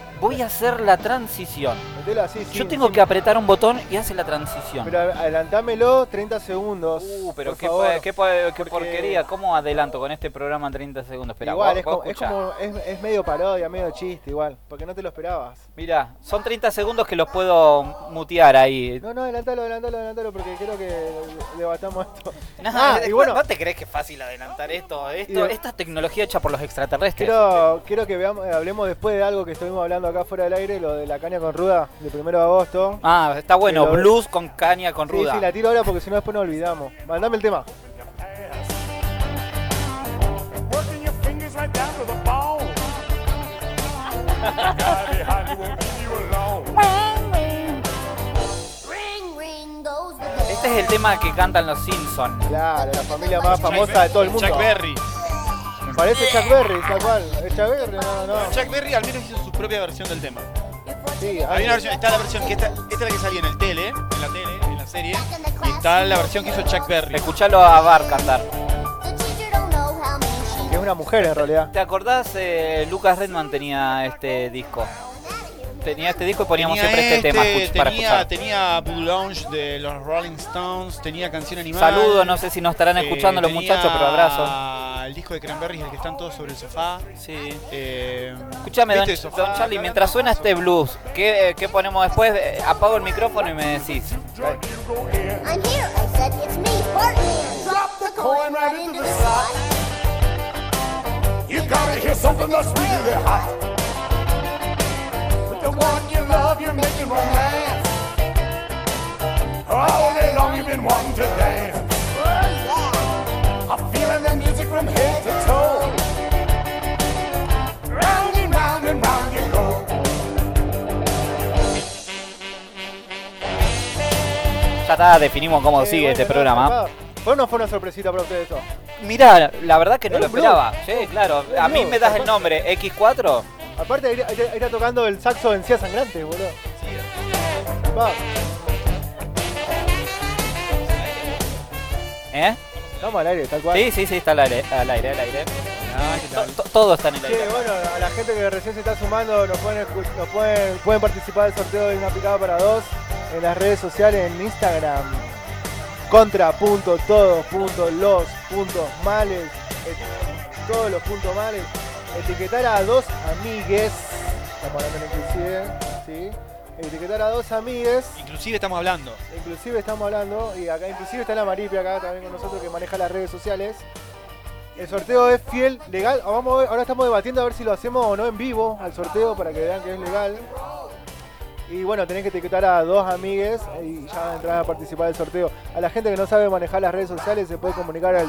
Metelo así, Yo sin- tengo sin- que apretar un botón y hace la transición. Pero adelantámelo 30 segundos. Pero por qué, favor. qué porque- porquería, ¿cómo adelanto con este programa en 30 segundos? Espera, Igual, vos es escuchá. como, es medio parodia, medio chiste igual, porque no te lo esperabas. Mirá, son 30 segundos que los puedo mutear ahí. No, adelantalo, porque quiero que debatamos esto. No, y bueno, ¿no te crees que es fácil adelantar esto? Y de- Esta tecnología hecha por los extraterrestres. quiero que hablemos después de algo que estuvimos hablando acá fuera del aire, lo de la caña con ruda, del 1 de agosto. Ah, está bueno, Que lo- blues con caña con ruda. Sí, la tiro ahora porque si no después nos olvidamos. Mandame el tema. Working your fingers right down to the bone. God behind you won't leave you alone. Ring, ring goes the bell. Este es el tema que cantan los Simpsons. Claro, la familia más famosa de todo el mundo. Chuck Berry. Parece Chuck Berry, tal cual. ¿Es Chuck Berry? No. Chuck Berry al menos hizo su propia versión del tema. Sí, Hay una versión, está la versión que esta es la que salía en la serie, y está la versión que hizo Chuck Berry. Escuchalo a Bar cantar. The teacher don't know how many she que es una mujer en realidad. ¿Te acordás? Lucas Redman tenía este disco. Tenía este disco y poníamos Tenía siempre este tema para escuchar. tenía Blue Lounge de los Rolling Stones, tenía canción animada. Saludos, no sé si nos estarán escuchando los muchachos, pero abrazo. El disco de Cranberries, el que están todos sobre el sofá. Sí. Escúchame, Escúchame, don Charlie, mientras suena este blues, ¿qué ponemos después? Apago el micrófono y me decís. I'm here, I said, it's me, Bartman. Drop the coin right into the slot. You gotta hear something that's really hot. With the one you love, you're making romance. All day long you've been wanting to dance. I'm feeling the music from head to toe. Round and round you go. Ya está, definimos cómo sigue este programa. ¿Fue o no fue una sorpresita para ustedes eso? Mirá, la verdad que no lo Es un esperaba. Sí, claro. Es A mí blues. me das el nombre X4. Aparte, ahí está tocando el saxo de Encías Sangrantes, boludo. Va. ¿Eh? Estamos al aire, tal cual. Sí, está al aire. Todo está en el Sí, aire. bueno, a la gente que recién se está sumando, pueden participar del sorteo de una picada para dos en las redes sociales, en Instagram. Contra.todos.los.males. Todos los puntos males. Etiquetar a dos amigues. Estamos hablando en inclusive, ¿sí? Etiquetar a dos amigues. Inclusive estamos hablando. Inclusive estamos hablando. Y acá inclusive está la Maripi acá también con nosotros que maneja las redes sociales. El sorteo es fiel, legal. Vamos a ver, ahora estamos debatiendo a ver si lo hacemos o no en vivo al sorteo para que vean que es legal. Y bueno, tenés que etiquetar a dos amigues y ya van a entrar a participar del sorteo. A la gente que no sabe manejar las redes sociales se puede comunicar al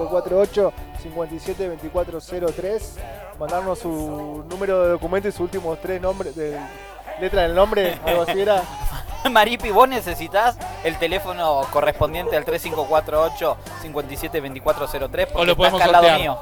3548-572403, mandarnos su número de documento y sus últimos tres nombres, letra del nombre, algo así era. Maripi, vos necesitas el teléfono correspondiente al 3548-572403 porque O lo podemos estás acá al lado sortear. mío.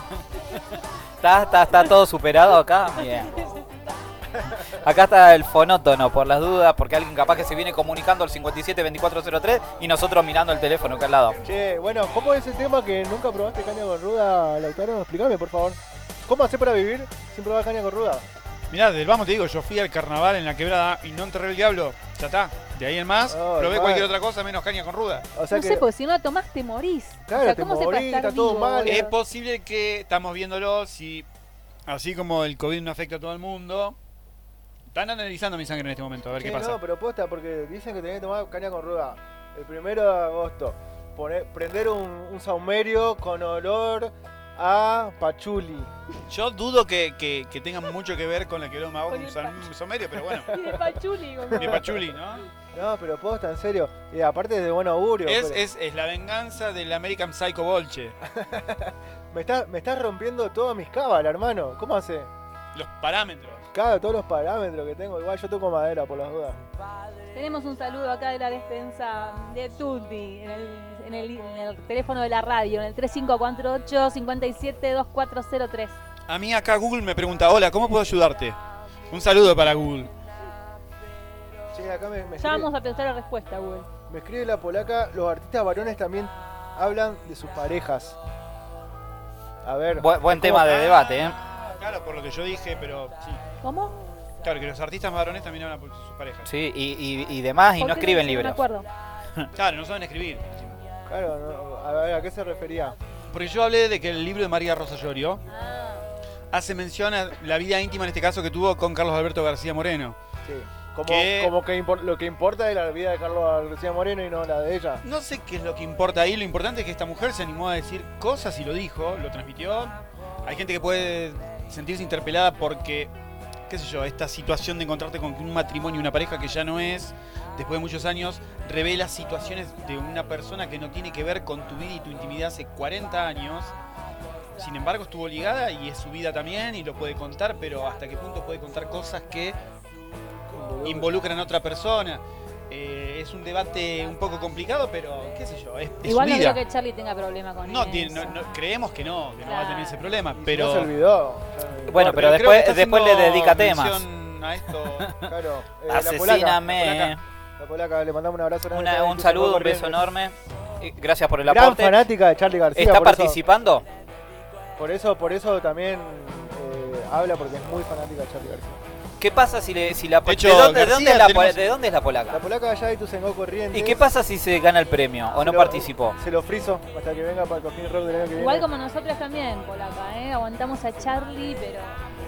¿Está todo superado acá? Bien. Acá está el fonótono, por las dudas, porque alguien capaz que se viene comunicando al 572403 y nosotros mirando el teléfono acá al lado. Che, bueno, ¿cómo es el tema que nunca probaste caña con ruda, Lautaro? Explícame, por favor. ¿Cómo hacer para vivir sin probar caña con ruda? Mirá, del vamos te digo, yo fui al carnaval en la quebrada y no enterré el diablo. Ya está. De ahí en más, probé igual. cualquier otra cosa menos caña con ruda. O sea No sé, porque si no la tomás te morís. Claro, o sea, te ¿cómo se morís, puede estar está todo vivo, mal. boludo? Es posible que estamos viéndolo si, así como el COVID no afecta a todo el mundo, están analizando mi sangre en este momento, a ver Che, qué pasa. no, pero posta, porque dicen que tenés que tomar caña con ruda el 1 de agosto. Prender un saumerio con olor a pachuli. Yo dudo que tengan mucho que ver con la que me hago un somerio, pero bueno. Y de pachuli, como- De pachuli, ¿no? No, pero posta, en serio. Y aparte es de buen augurio. pero- Es la venganza del American Psycho Bolche. Me estás rompiendo todas mis cábalas, hermano. ¿Cómo hace? Los parámetros. Cada todos los parámetros que tengo. Igual yo toco madera por las dudas. Tenemos un saludo acá de la despensa de Tutti en el teléfono de la radio, en el 3548-572403. A mí acá Google me pregunta, hola, ¿cómo puedo ayudarte? Un saludo para Google. Che, acá me Ya escribe, vamos a pensar la respuesta, Google. me escribe la polaca. Los artistas varones también hablan de sus parejas. A ver. Buen ¿cómo? tema de debate, ¿eh? Claro, por lo que yo dije, pero sí. ¿Cómo? Claro, que los artistas varones también hablan por sus parejas. Sí, y demás, y ¿Por no qué escriben no me libros. acuerdo. Claro, no saben escribir. Claro, no, a ver, ¿a qué se refería? Porque yo hablé de que el libro de María Rosa Llorio Ah, hace mención a la vida íntima, en este caso, que tuvo con Carlos Alberto García Moreno. Sí. ¿Qué? Como que lo que importa es la vida de Carlos García Moreno y no la de ella. No sé qué es lo que importa ahí, lo importante es que esta mujer se animó a decir cosas y lo dijo, lo transmitió. Hay gente que puede sentirse interpelada porque, qué sé yo, esta situación de encontrarte con un matrimonio y una pareja que ya no es, después de muchos años, revela situaciones de una persona que no tiene que ver con tu vida y tu intimidad hace 40 años. Sin embargo, estuvo ligada y es su vida también y lo puede contar, pero hasta qué punto puede contar cosas que involucran a otra persona. Es un debate un poco complicado, pero qué sé yo, es igual su no vida. creo que Charlie tenga problema con No, eso. creemos que no va a Claro. tener ese problema, Y si pero... no se olvidó. Bueno, pero creo que está después le haciendo dedica temas. mención a esto. Claro, Asesíname. La polaca, le mandamos un abrazo. grande, Un que saludo, se un beso fue enorme. Y gracias por el Gran aporte. fanática de Charlie García. ¿Está por eso- participando? Por eso también habla, porque es muy fanática de Charlie García. ¿Qué pasa si la De hecho, ¿De dónde García es la tenemos- ¿De dónde es la polaca? La polaca allá y tu Sengo Corrientes. ¿Y qué pasa si se gana el premio o no participó? Se lo friso hasta que venga para el Cojín Rock del año que viene. Igual como nosotros también, polaca, ¿eh? Aguantamos a Charlie, pero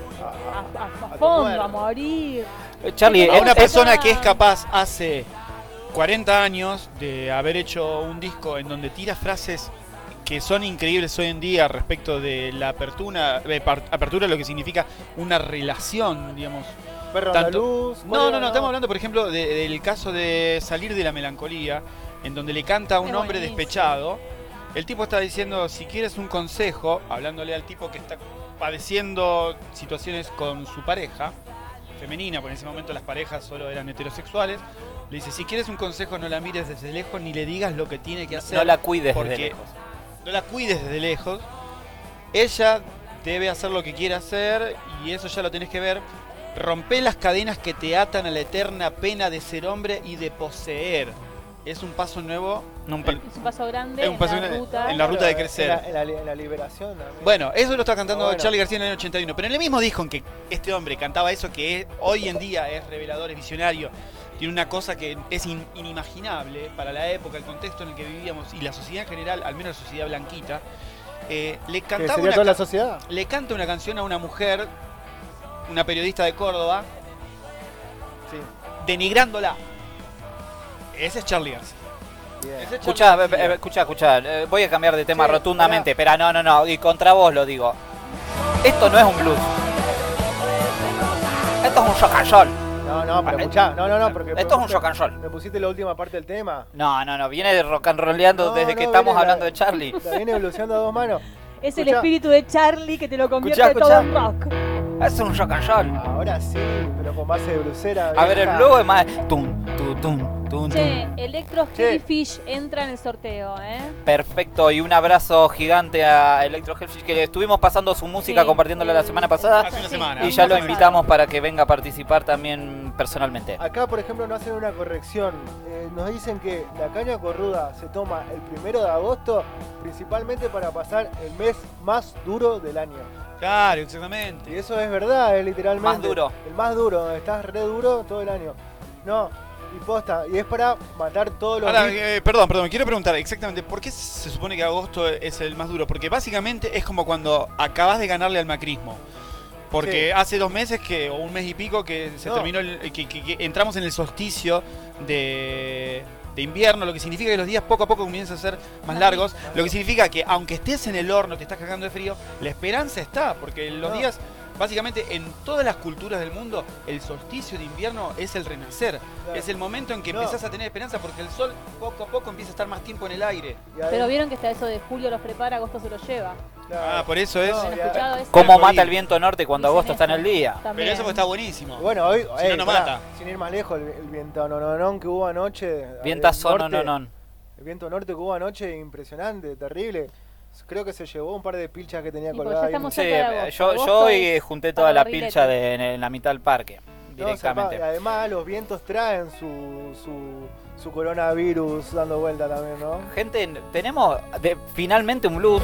a tu fondo, muerte. a morir. Charlie, A una es- persona que es capaz hace 40 años de haber hecho un disco en donde tira frases que son increíbles hoy en día respecto de la apertura, lo que significa una relación, digamos. Perro tanto- andaluz. No, estamos hablando, por ejemplo, del caso de Salir de la Melancolía, en donde le canta a un Es hombre buenísimo. despechado. El tipo está diciendo, si quieres un consejo, hablándole al tipo que está padeciendo situaciones con su pareja, femenina, porque en ese momento las parejas solo eran heterosexuales, le dice, si quieres un consejo no la mires desde lejos ni le digas lo que tiene que hacer. No la cuides desde porque lejos. no la cuides desde lejos, ella debe hacer lo que quiera hacer y eso ya lo tenés que ver. Rompe las cadenas que te atan a la eterna pena de ser hombre y de poseer. Es un paso nuevo. Es un paso grande en la ruta de crecer. En la liberación. Bueno, eso lo está cantando Charly García en el año 81. Pero en el mismo disco en que este hombre cantaba eso, que hoy en día es revelador, es visionario, tiene una cosa que es inimaginable para la época, el contexto en el que vivíamos y la sociedad en general, al menos la sociedad blanquita. Le cantaba toda la sociedad. Le canta una canción a una mujer, una periodista de Córdoba, denigrándola. Ese es Charly García. Escuchá, voy a cambiar de tema rotundamente, pero no, y contra vos lo digo. Esto no es un blues. Esto es un rock and roll. No, pero escuchá, porque esto es un rock and roll. ¿Me pusiste la última parte del tema? No, viene de rock and rolleando desde que estamos hablando de Charly. La viene evolucionando a dos manos. Es el espíritu de Charly que te lo convierte todo en rock. Es un rock and roll. Ahora sí, pero con base de blusera. A ver, el blues es más... Che, Electro Hellfish entra en el sorteo, Perfecto, y un abrazo gigante a Electro Hellfish, que estuvimos pasando su música, compartiéndola la semana pasada. Hace una semana. Y ya lo invitamos para que venga a participar también personalmente. Acá, por ejemplo, nos hacen una corrección. Nos dicen que la caña corruda se toma el 1 de agosto, principalmente para pasar el mes más duro del año. Claro, exactamente. Y eso es verdad, es literalmente. Más duro. El más duro, donde estás re duro todo el año. No, y posta, y es para matar todos los... Ahora, perdón, quiero preguntar exactamente, ¿por qué se supone que agosto es el más duro? Porque básicamente es como cuando acabas de ganarle al macrismo. Porque hace 2 meses o un mes y pico que se terminó, que entramos en el solsticio de invierno, lo que significa que los días poco a poco comienzan a ser más largos, lo que significa que aunque estés en el horno, te estás cagando de frío, la esperanza está, porque los días, básicamente en todas las culturas del mundo, el solsticio de invierno es el renacer, es el momento en que empezás a tener esperanza, porque el sol poco a poco empieza a estar más tiempo en el aire. Pero vieron que hasta eso de julio los prepara, agosto se los lleva. Por eso es. ¿Cómo mata el viento norte cuando agosto está en el día? Pero eso está buenísimo. Bueno, hoy si no mata. Sin ir más lejos, el viento nononón que hubo anoche. Vientazón. El viento norte que hubo anoche, impresionante, terrible. Creo que se llevó un par de pilchas que tenía colgadas. Sí, yo hoy junté toda la pilcha en la mitad del parque. Directamente. Y además los vientos traen su coronavirus dando vuelta también, ¿no? Gente, tenemos finalmente un blues.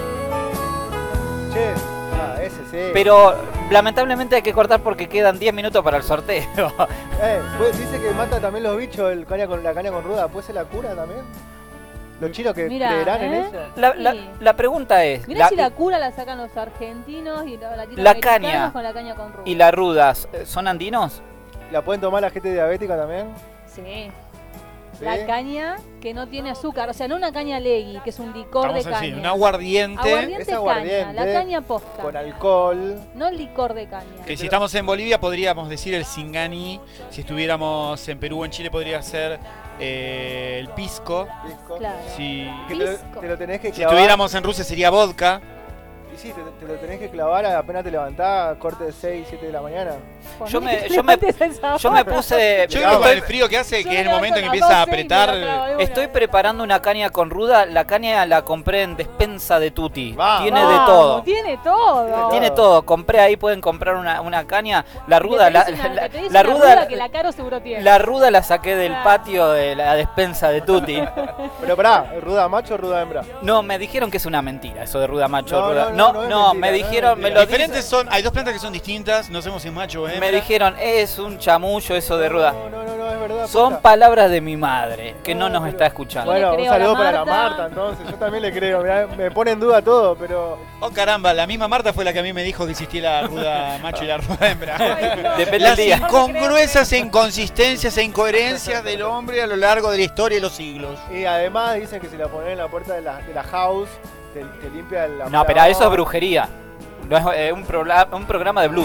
Ese sí. Pero lamentablemente hay que cortar porque quedan 10 minutos para el sorteo. Pues dice que mata también los bichos la caña con ruda. ¿Puede ser la cura también? Los chinos que creerán en eso. La pregunta es... Mirá si la cura la sacan los argentinos y la caña con la caña con ruda. ¿Y las rudas son andinos? ¿La pueden tomar la gente diabética también? Sí. La caña que no tiene azúcar, o sea, no una caña legui, que es un licor de caña. Un aguardiente. Es aguardiente, caña, la caña posta. Con alcohol. No el licor de caña. Que si estamos en Bolivia podríamos decir el Singani, si estuviéramos en Perú o en Chile podría ser el pisco. Claro. Si te lo tenés que clavar. Si estuviéramos en Rusia sería vodka. Y sí, te lo tenés que clavar apenas te levantás, corte de 6, 7 de la mañana. Yo me puse... Yo creo que con el frío que hace, que es el momento en que empieza a apretar... Estoy preparando una caña con ruda. La caña la compré en despensa de Tutti. Tiene de todo. Tiene todo. Compré ahí, pueden comprar una caña. La ruda... La ruda que la Caro seguro tiene. La ruda la saqué del patio de la despensa de Tutti. Pero pará, ¿ruda macho o ruda hembra? No, me dijeron que es una mentira eso de ruda macho o ruda... No, me dijeron, me lo diferentes son, hay 2 plantas que son distintas, no sabemos si es macho o hembra. Me dijeron, es un chamullo eso de ruda. No, es verdad. Son palabras de mi madre, que no nos está escuchando. Bueno, un saludo para la Marta, entonces, yo también le creo, mirá, me pone en duda todo, pero... Oh caramba, la misma Marta fue la que a mí me dijo que existía la ruda macho y la ruda hembra. Depende Las del día. incongruencias e inconsistencias e incoherencias del hombre a lo largo de la historia y los siglos. Y además dicen que si la ponen en la puerta de la house... Te limpia la... No, pero eso es brujería. No es un programa de blues.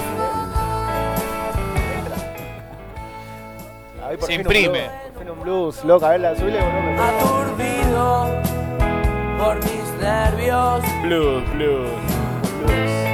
Se imprime. Por fin un blues, loca, a ver la subile. Aturdido por mis nervios. Blues.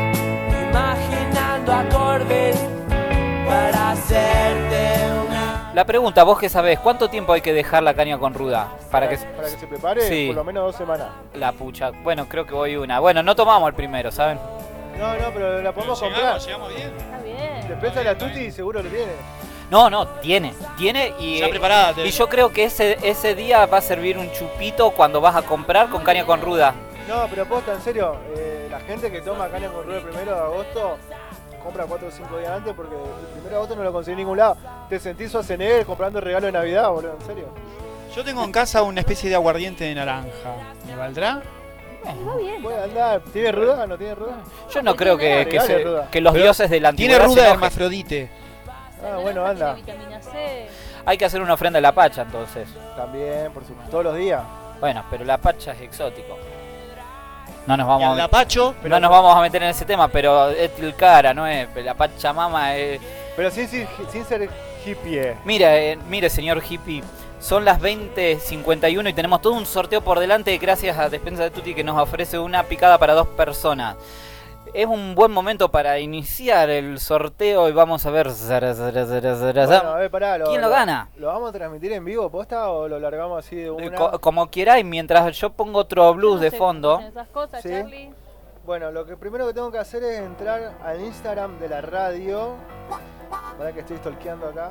Imaginando acordes para hacerte una... La pregunta, vos que sabés, ¿cuánto tiempo hay que dejar la caña con ruda? Para que se prepare, Sí. por lo menos 2 semanas. La pucha, bueno, creo que voy una. Bueno, no tomamos el primero, ¿saben? No, pero la podemos comprar. Llegamos bien. Está bien. Después la Tuti seguro lo tiene. No, tiene y, Ya preparada. y yo creo que ese día va a servir un chupito cuando vas a comprar con caña con ruda. No, pero posta, en serio, la gente que toma caña con ruda el 1 de agosto compra 4 o 5 días antes porque el 1 de agosto no lo conseguí en ningún lado. Te sentís Schwarzenegger comprando el regalo de Navidad, boludo, en serio. Yo tengo en casa una especie de aguardiente de naranja. ¿Me valdrá? Va bien. Puede andar, ¿tiene ruda? ¿No tiene ruda? Yo no creo que los Pero dioses de la Tiene antigüedad ruda se de enojen. hermafrodite. Ah, bueno, anda. Vitamina C. Hay que hacer una ofrenda a la pacha entonces. También, por supuesto, todos los días. Bueno, pero la pacha es exótico. No nos Y vamos al lapacho, no nos vamos a meter en ese tema, pero es el cara, no es la Pachamama. Pero sin ser hippie. Mire, señor hippie, son las 20:51 y tenemos todo un sorteo por delante gracias a Despensa de Tutti que nos ofrece una picada para 2 personas. Es un buen momento para iniciar el sorteo y vamos a ver. Bueno, a ver, pará, ¿Quién lo gana? ¿Lo vamos a transmitir en vivo, posta, o lo largamos así de una? Como quieráis, mientras yo pongo otro blues de fondo. Esas cosas, Sí. Charlie. Bueno, lo que primero que tengo que hacer es entrar al Instagram de la radio. Para que estoy stalkeando acá.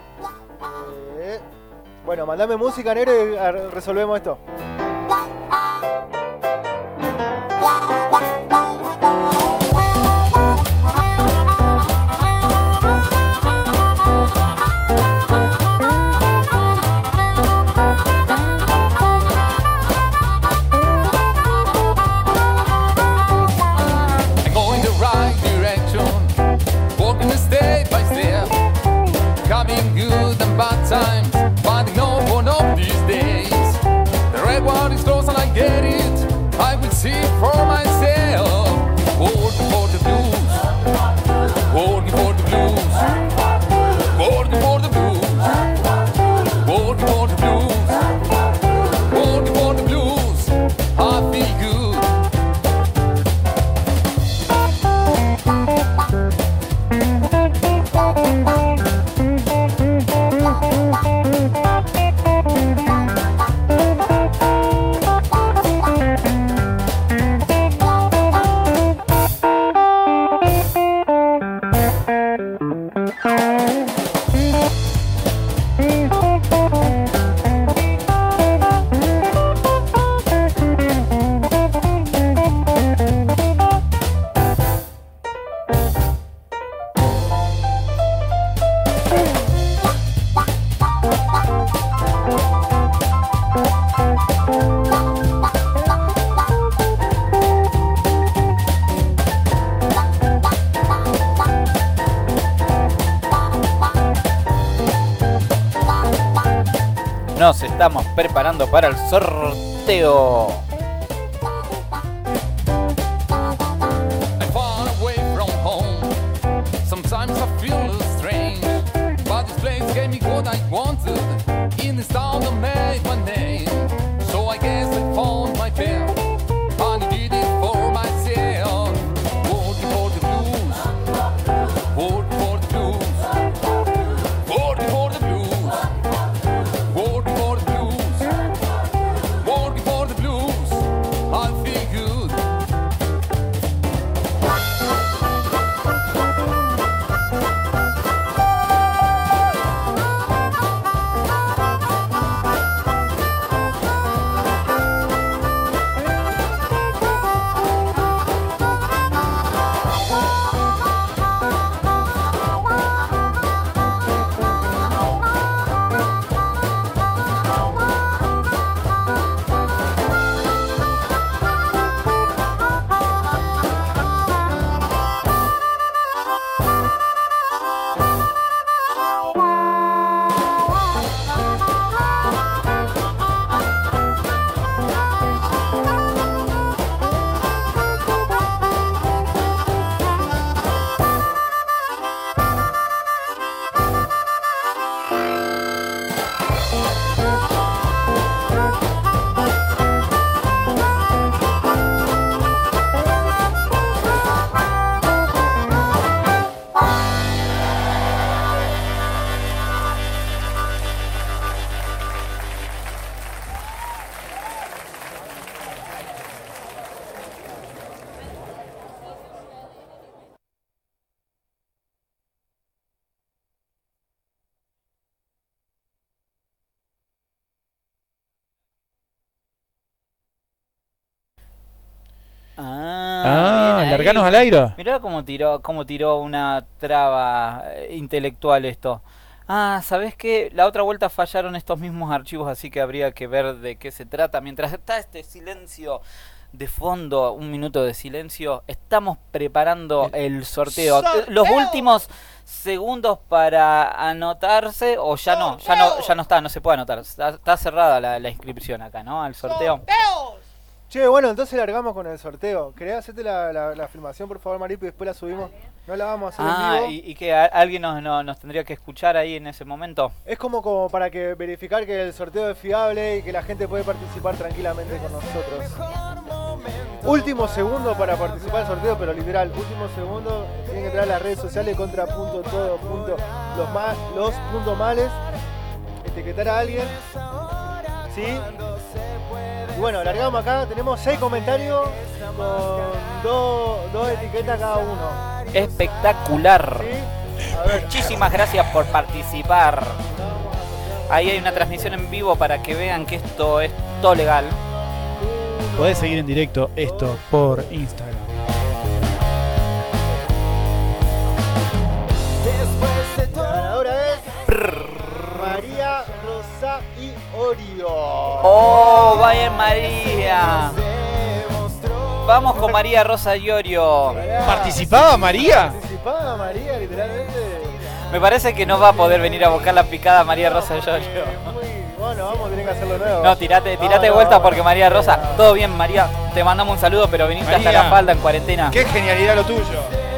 Bueno, mandame música, negro, y resolvemos esto. I'm going the right direction, walking step by step, having good and bad times, finding no one of these days. The red one is close and I get it, I will see for myself. Working for the blues, working for the blues, working for the blues, working for the blues, working for the blues. I feel good. Nos estamos preparando para el sorteo. I'm far away from home. Sometimes I feel strange, but this place gave me what I wanted. In this town I made my name, so I guess I found my path. And I did it for myself. Working for the blues, working for the blues, working for the blues, working for the blues, working for the blues. Ah, larganos al aire. Mirá cómo tiró una traba intelectual esto. Ah, ¿sabés qué? La otra vuelta fallaron estos mismos archivos, así que habría que ver de qué se trata. Mientras está este silencio de fondo, un minuto de silencio, estamos preparando el sorteo. Los últimos segundos para anotarse, o ya no está, no se puede anotar. Está cerrada la inscripción acá, ¿no? Al sorteo. Che, bueno, entonces largamos con el sorteo. ¿Querés hacerte la filmación, por favor, Maripo, y después la subimos? No la vamos a hacer en vivo. ¿Y que alguien nos tendría que escuchar ahí en ese momento? Es como para que verificar que el sorteo es fiable y que la gente puede participar tranquilamente con nosotros. Último segundo para participar del sorteo, pero literal, último segundo. Tienen que entrar a las redes sociales contra.todo.los.males, etiquetar a alguien. ¿Sí? Y bueno, largamos acá, tenemos 6 comentarios con dos etiquetas cada uno. Espectacular. ¿Sí? A ver. Muchísimas gracias por participar. Ahí hay una transmisión en vivo para que vean que esto es todo legal. Podés seguir en directo esto por Instagram. La ganadora es María Rosa y Orio. ¡Oh, vaya María! Vamos con María Rosa y Orio. ¿Participaba María? Participaba María, literalmente. Me parece que no va a poder venir a buscar la picada María Rosa y Orio. Bueno, vamos a tener que hacerlo nuevo. No, tirate de vuelta porque María Rosa. Todo bien, María. Te mandamos un saludo, pero viniste María, hasta la falda en cuarentena. ¡Qué genialidad lo tuyo!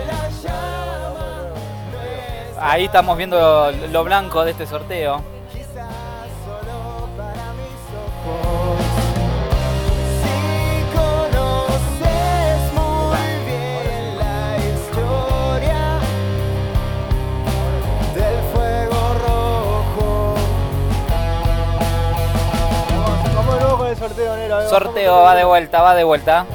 Ahí estamos viendo lo blanco de este sorteo. Sorteo, va de vuelta. María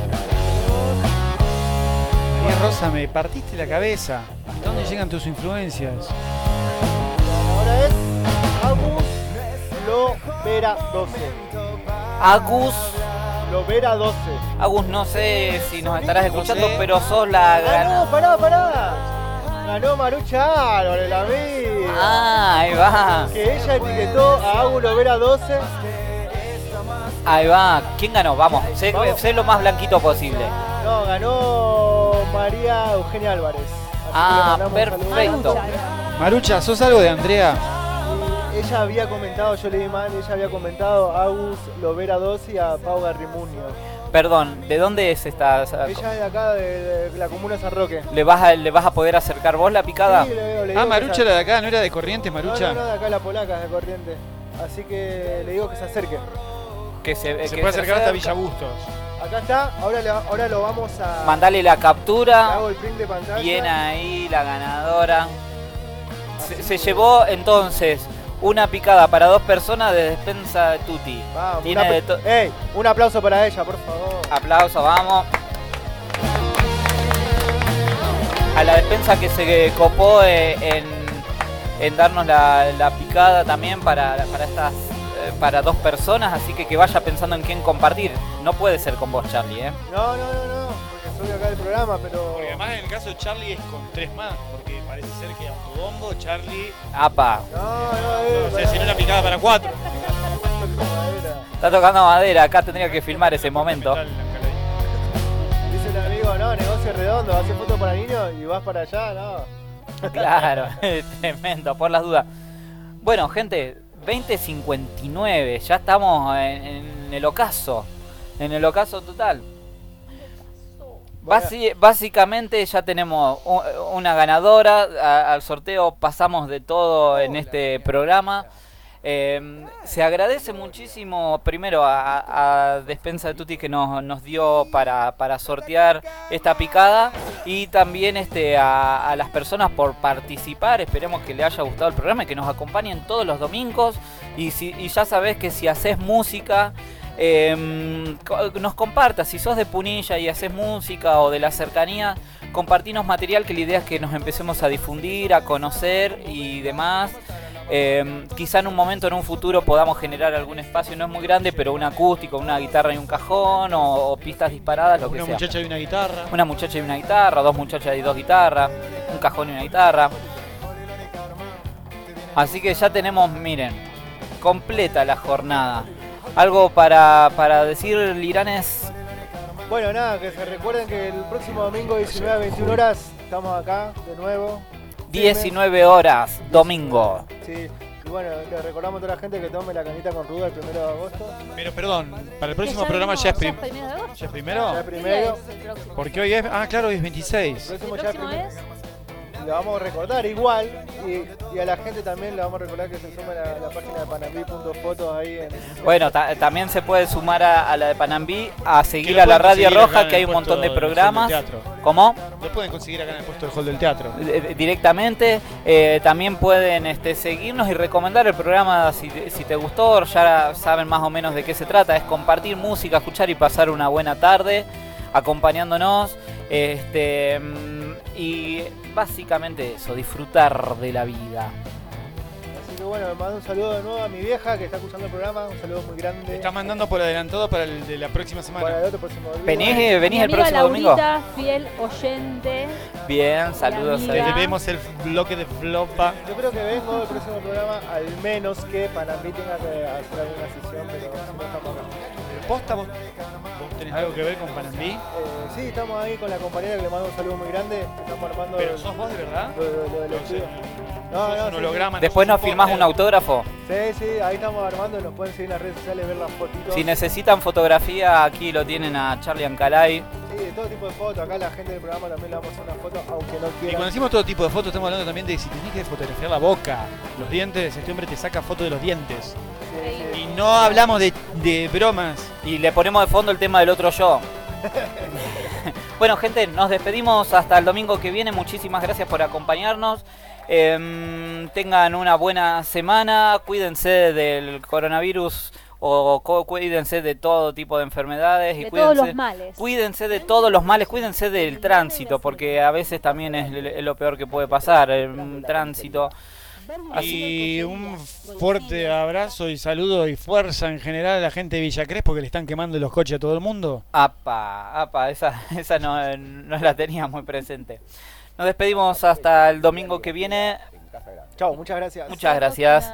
Rosa, me partiste la cabeza. ¿A dónde llegan tus influencias? Ahora es Agus Lovera 12. Agus Lovera 12. Agus, no sé si nos estarás escuchando, pero sos la ganó. Pará. Ganó Marucha Álvarez, la amiga. Ah, ahí va. Que ella etiquetó a Agus Lovera 12. Ahí va. ¿Quién ganó? Vamos, sé lo más blanquito posible. No, ganó María Eugenia Álvarez. Perfecto. Marucha, ¿sos algo de Andrea? Ella había comentado, yo leí mal, ella había comentado a Agus Lovera 12 y a Pau Garrimunio. Perdón, ¿de dónde es esta? Ella es de acá, de la comuna de San Roque. ¿Le vas a poder acercar vos la picada? Sí, le digo Marucha era de acá, ¿no era de Corrientes, Marucha? No, de acá la Polaca, de Corrientes. Así que le digo que se acerque. Que se puede acercar hasta Villa Bustos. Acá está, ahora lo vamos a... Mandale la captura. Hago el print de pantalla. Bien ahí, la ganadora. Se llevó entonces una picada para 2 personas de Despensa de Tutti. Vamos, un aplauso para ella, por favor. Aplauso, vamos. A la despensa que se copó en darnos la picada también para estas... para 2 personas, así que vaya pensando en quién compartir. No puede ser con vos, Charlie, ¿eh? No, porque soy acá del programa, pero... Porque además en el caso de Charlie es con 3 más, porque parece ser que Autobombo, Charlie... ¡Apa! No sé, si no una picada para 4. Está tocando madera, acá tendría que filmar ese momento. Dice el amigo, no, negocio redondo, hace fotos para niños y vas para allá, no. Claro, tremendo, por las dudas. Bueno, gente... 20:59, ya estamos en el ocaso total. Básicamente ya tenemos una ganadora, al sorteo pasamos de todo en este programa. Se agradece muchísimo primero a Despensa de Tutti que nos dio para sortear esta picada y también a las personas por participar. Esperemos que les haya gustado el programa y que nos acompañen todos los domingos y ya sabés que si haces música nos compartas. Si sos de Punilla y haces música o de la cercanía, compartinos material, que la idea es que nos empecemos a difundir, a conocer y demás. Quizá en un momento, en un futuro, podamos generar algún espacio, no es muy grande, pero un acústico, una guitarra y un cajón, o pistas disparadas, lo que sea. Una muchacha y una guitarra. Una muchacha y una guitarra, dos muchachas y dos guitarras, un cajón y una guitarra. Así que ya tenemos, miren, completa la jornada. Algo para decir, Liranes. Bueno, nada, que se recuerden que el próximo domingo 19 a 21 horas estamos acá de nuevo. 19 horas, domingo. Sí, y bueno, le recordamos a toda la gente que tome la canita con ruda el 1 de agosto. Pero perdón, para el próximo programa ya es primero. ¿Ya es primero? Ya es primero. Porque hoy es. Ah, claro, hoy es 26. El próximo ya es primero. Lo vamos a recordar igual y a la gente también le vamos a recordar que se sume a la página de panambí.fotos ahí en... Bueno, también se puede sumar a la de Panambí, a seguir a la Radio Roja, que hay un montón de programas. ¿Cómo? Lo pueden conseguir acá en el puesto del Hall del Teatro. Directamente. También pueden seguirnos y recomendar el programa si te gustó. Ya saben más o menos de qué se trata. Es compartir música, escuchar y pasar una buena tarde acompañándonos. Y básicamente eso, disfrutar de la vida. Así que bueno, me mando un saludo de nuevo a mi vieja que está escuchando el programa, un saludo muy grande. Te está mandando por adelantado para el de la próxima semana. Para el otro próximo domingo. ¿Venís el próximo Laurita, domingo? Fiel oyente. Bien, saludos a Le ella. vemos el bloque de flopa. Yo creo que vengo el próximo programa, al menos que Panambí tenga que hacer alguna sesión, pero si no estamos acá. ¿Posta vos tenés algo que ver con Panambí? Sí, estamos ahí con la compañera que le mando un saludo muy grande. Estamos armando. ¿Pero sos vos de verdad? Lo del estudio. No, un holograma. Después nos firmás un autógrafo. Sí, ahí estamos armando, nos pueden seguir en las redes sociales, ver las fotitos. Si necesitan fotografía, aquí lo tienen a Charlie Ancalay. Sí, de todo tipo de fotos. Acá la gente del programa también le vamos a hacer una foto, aunque no Y quiera. cuando decimos todo tipo de fotos, estamos hablando también de si tenés que fotografiar la boca, los dientes, este hombre te saca fotos de los dientes. Y no hablamos de bromas. Y le ponemos de fondo el tema del otro yo. Bueno, gente, nos despedimos hasta el domingo que viene. Muchísimas gracias por acompañarnos. Tengan una buena semana. Cuídense del coronavirus o cuídense de todo tipo de enfermedades. De y todos los males. Cuídense de todos los males. Cuídense del tránsito, porque a veces también es lo peor que puede pasar. El tránsito. Y un fuerte abrazo y saludo y fuerza en general a la gente de Villa Crespo que le están quemando los coches a todo el mundo. Apa, esa no la tenía muy presente. Nos despedimos hasta el domingo que viene. Chao, muchas gracias. Muchas gracias.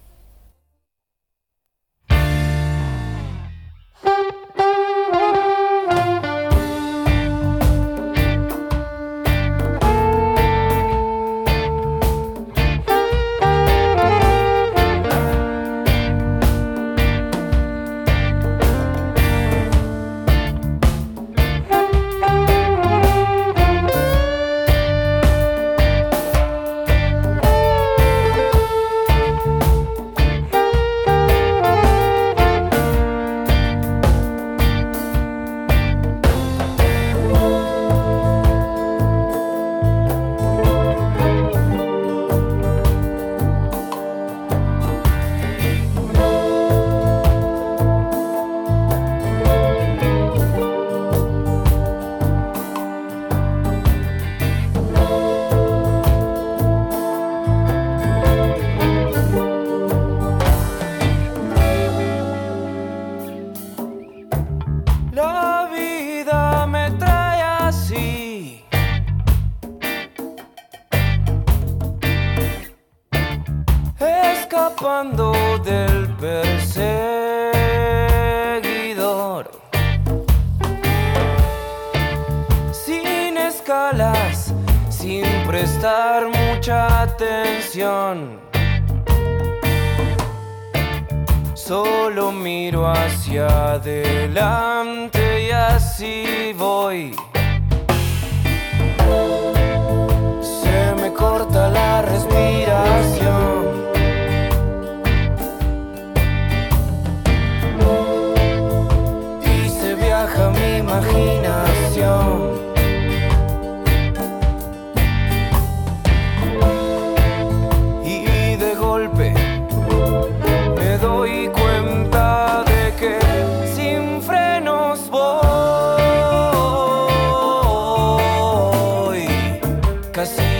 La vida me trae así, escapando del perseguidor, sin escalas, sin prestar mucha atención. Solo miro hacia adelante y así voy. Se me corta la respiración. Y se viaja mi imaginación.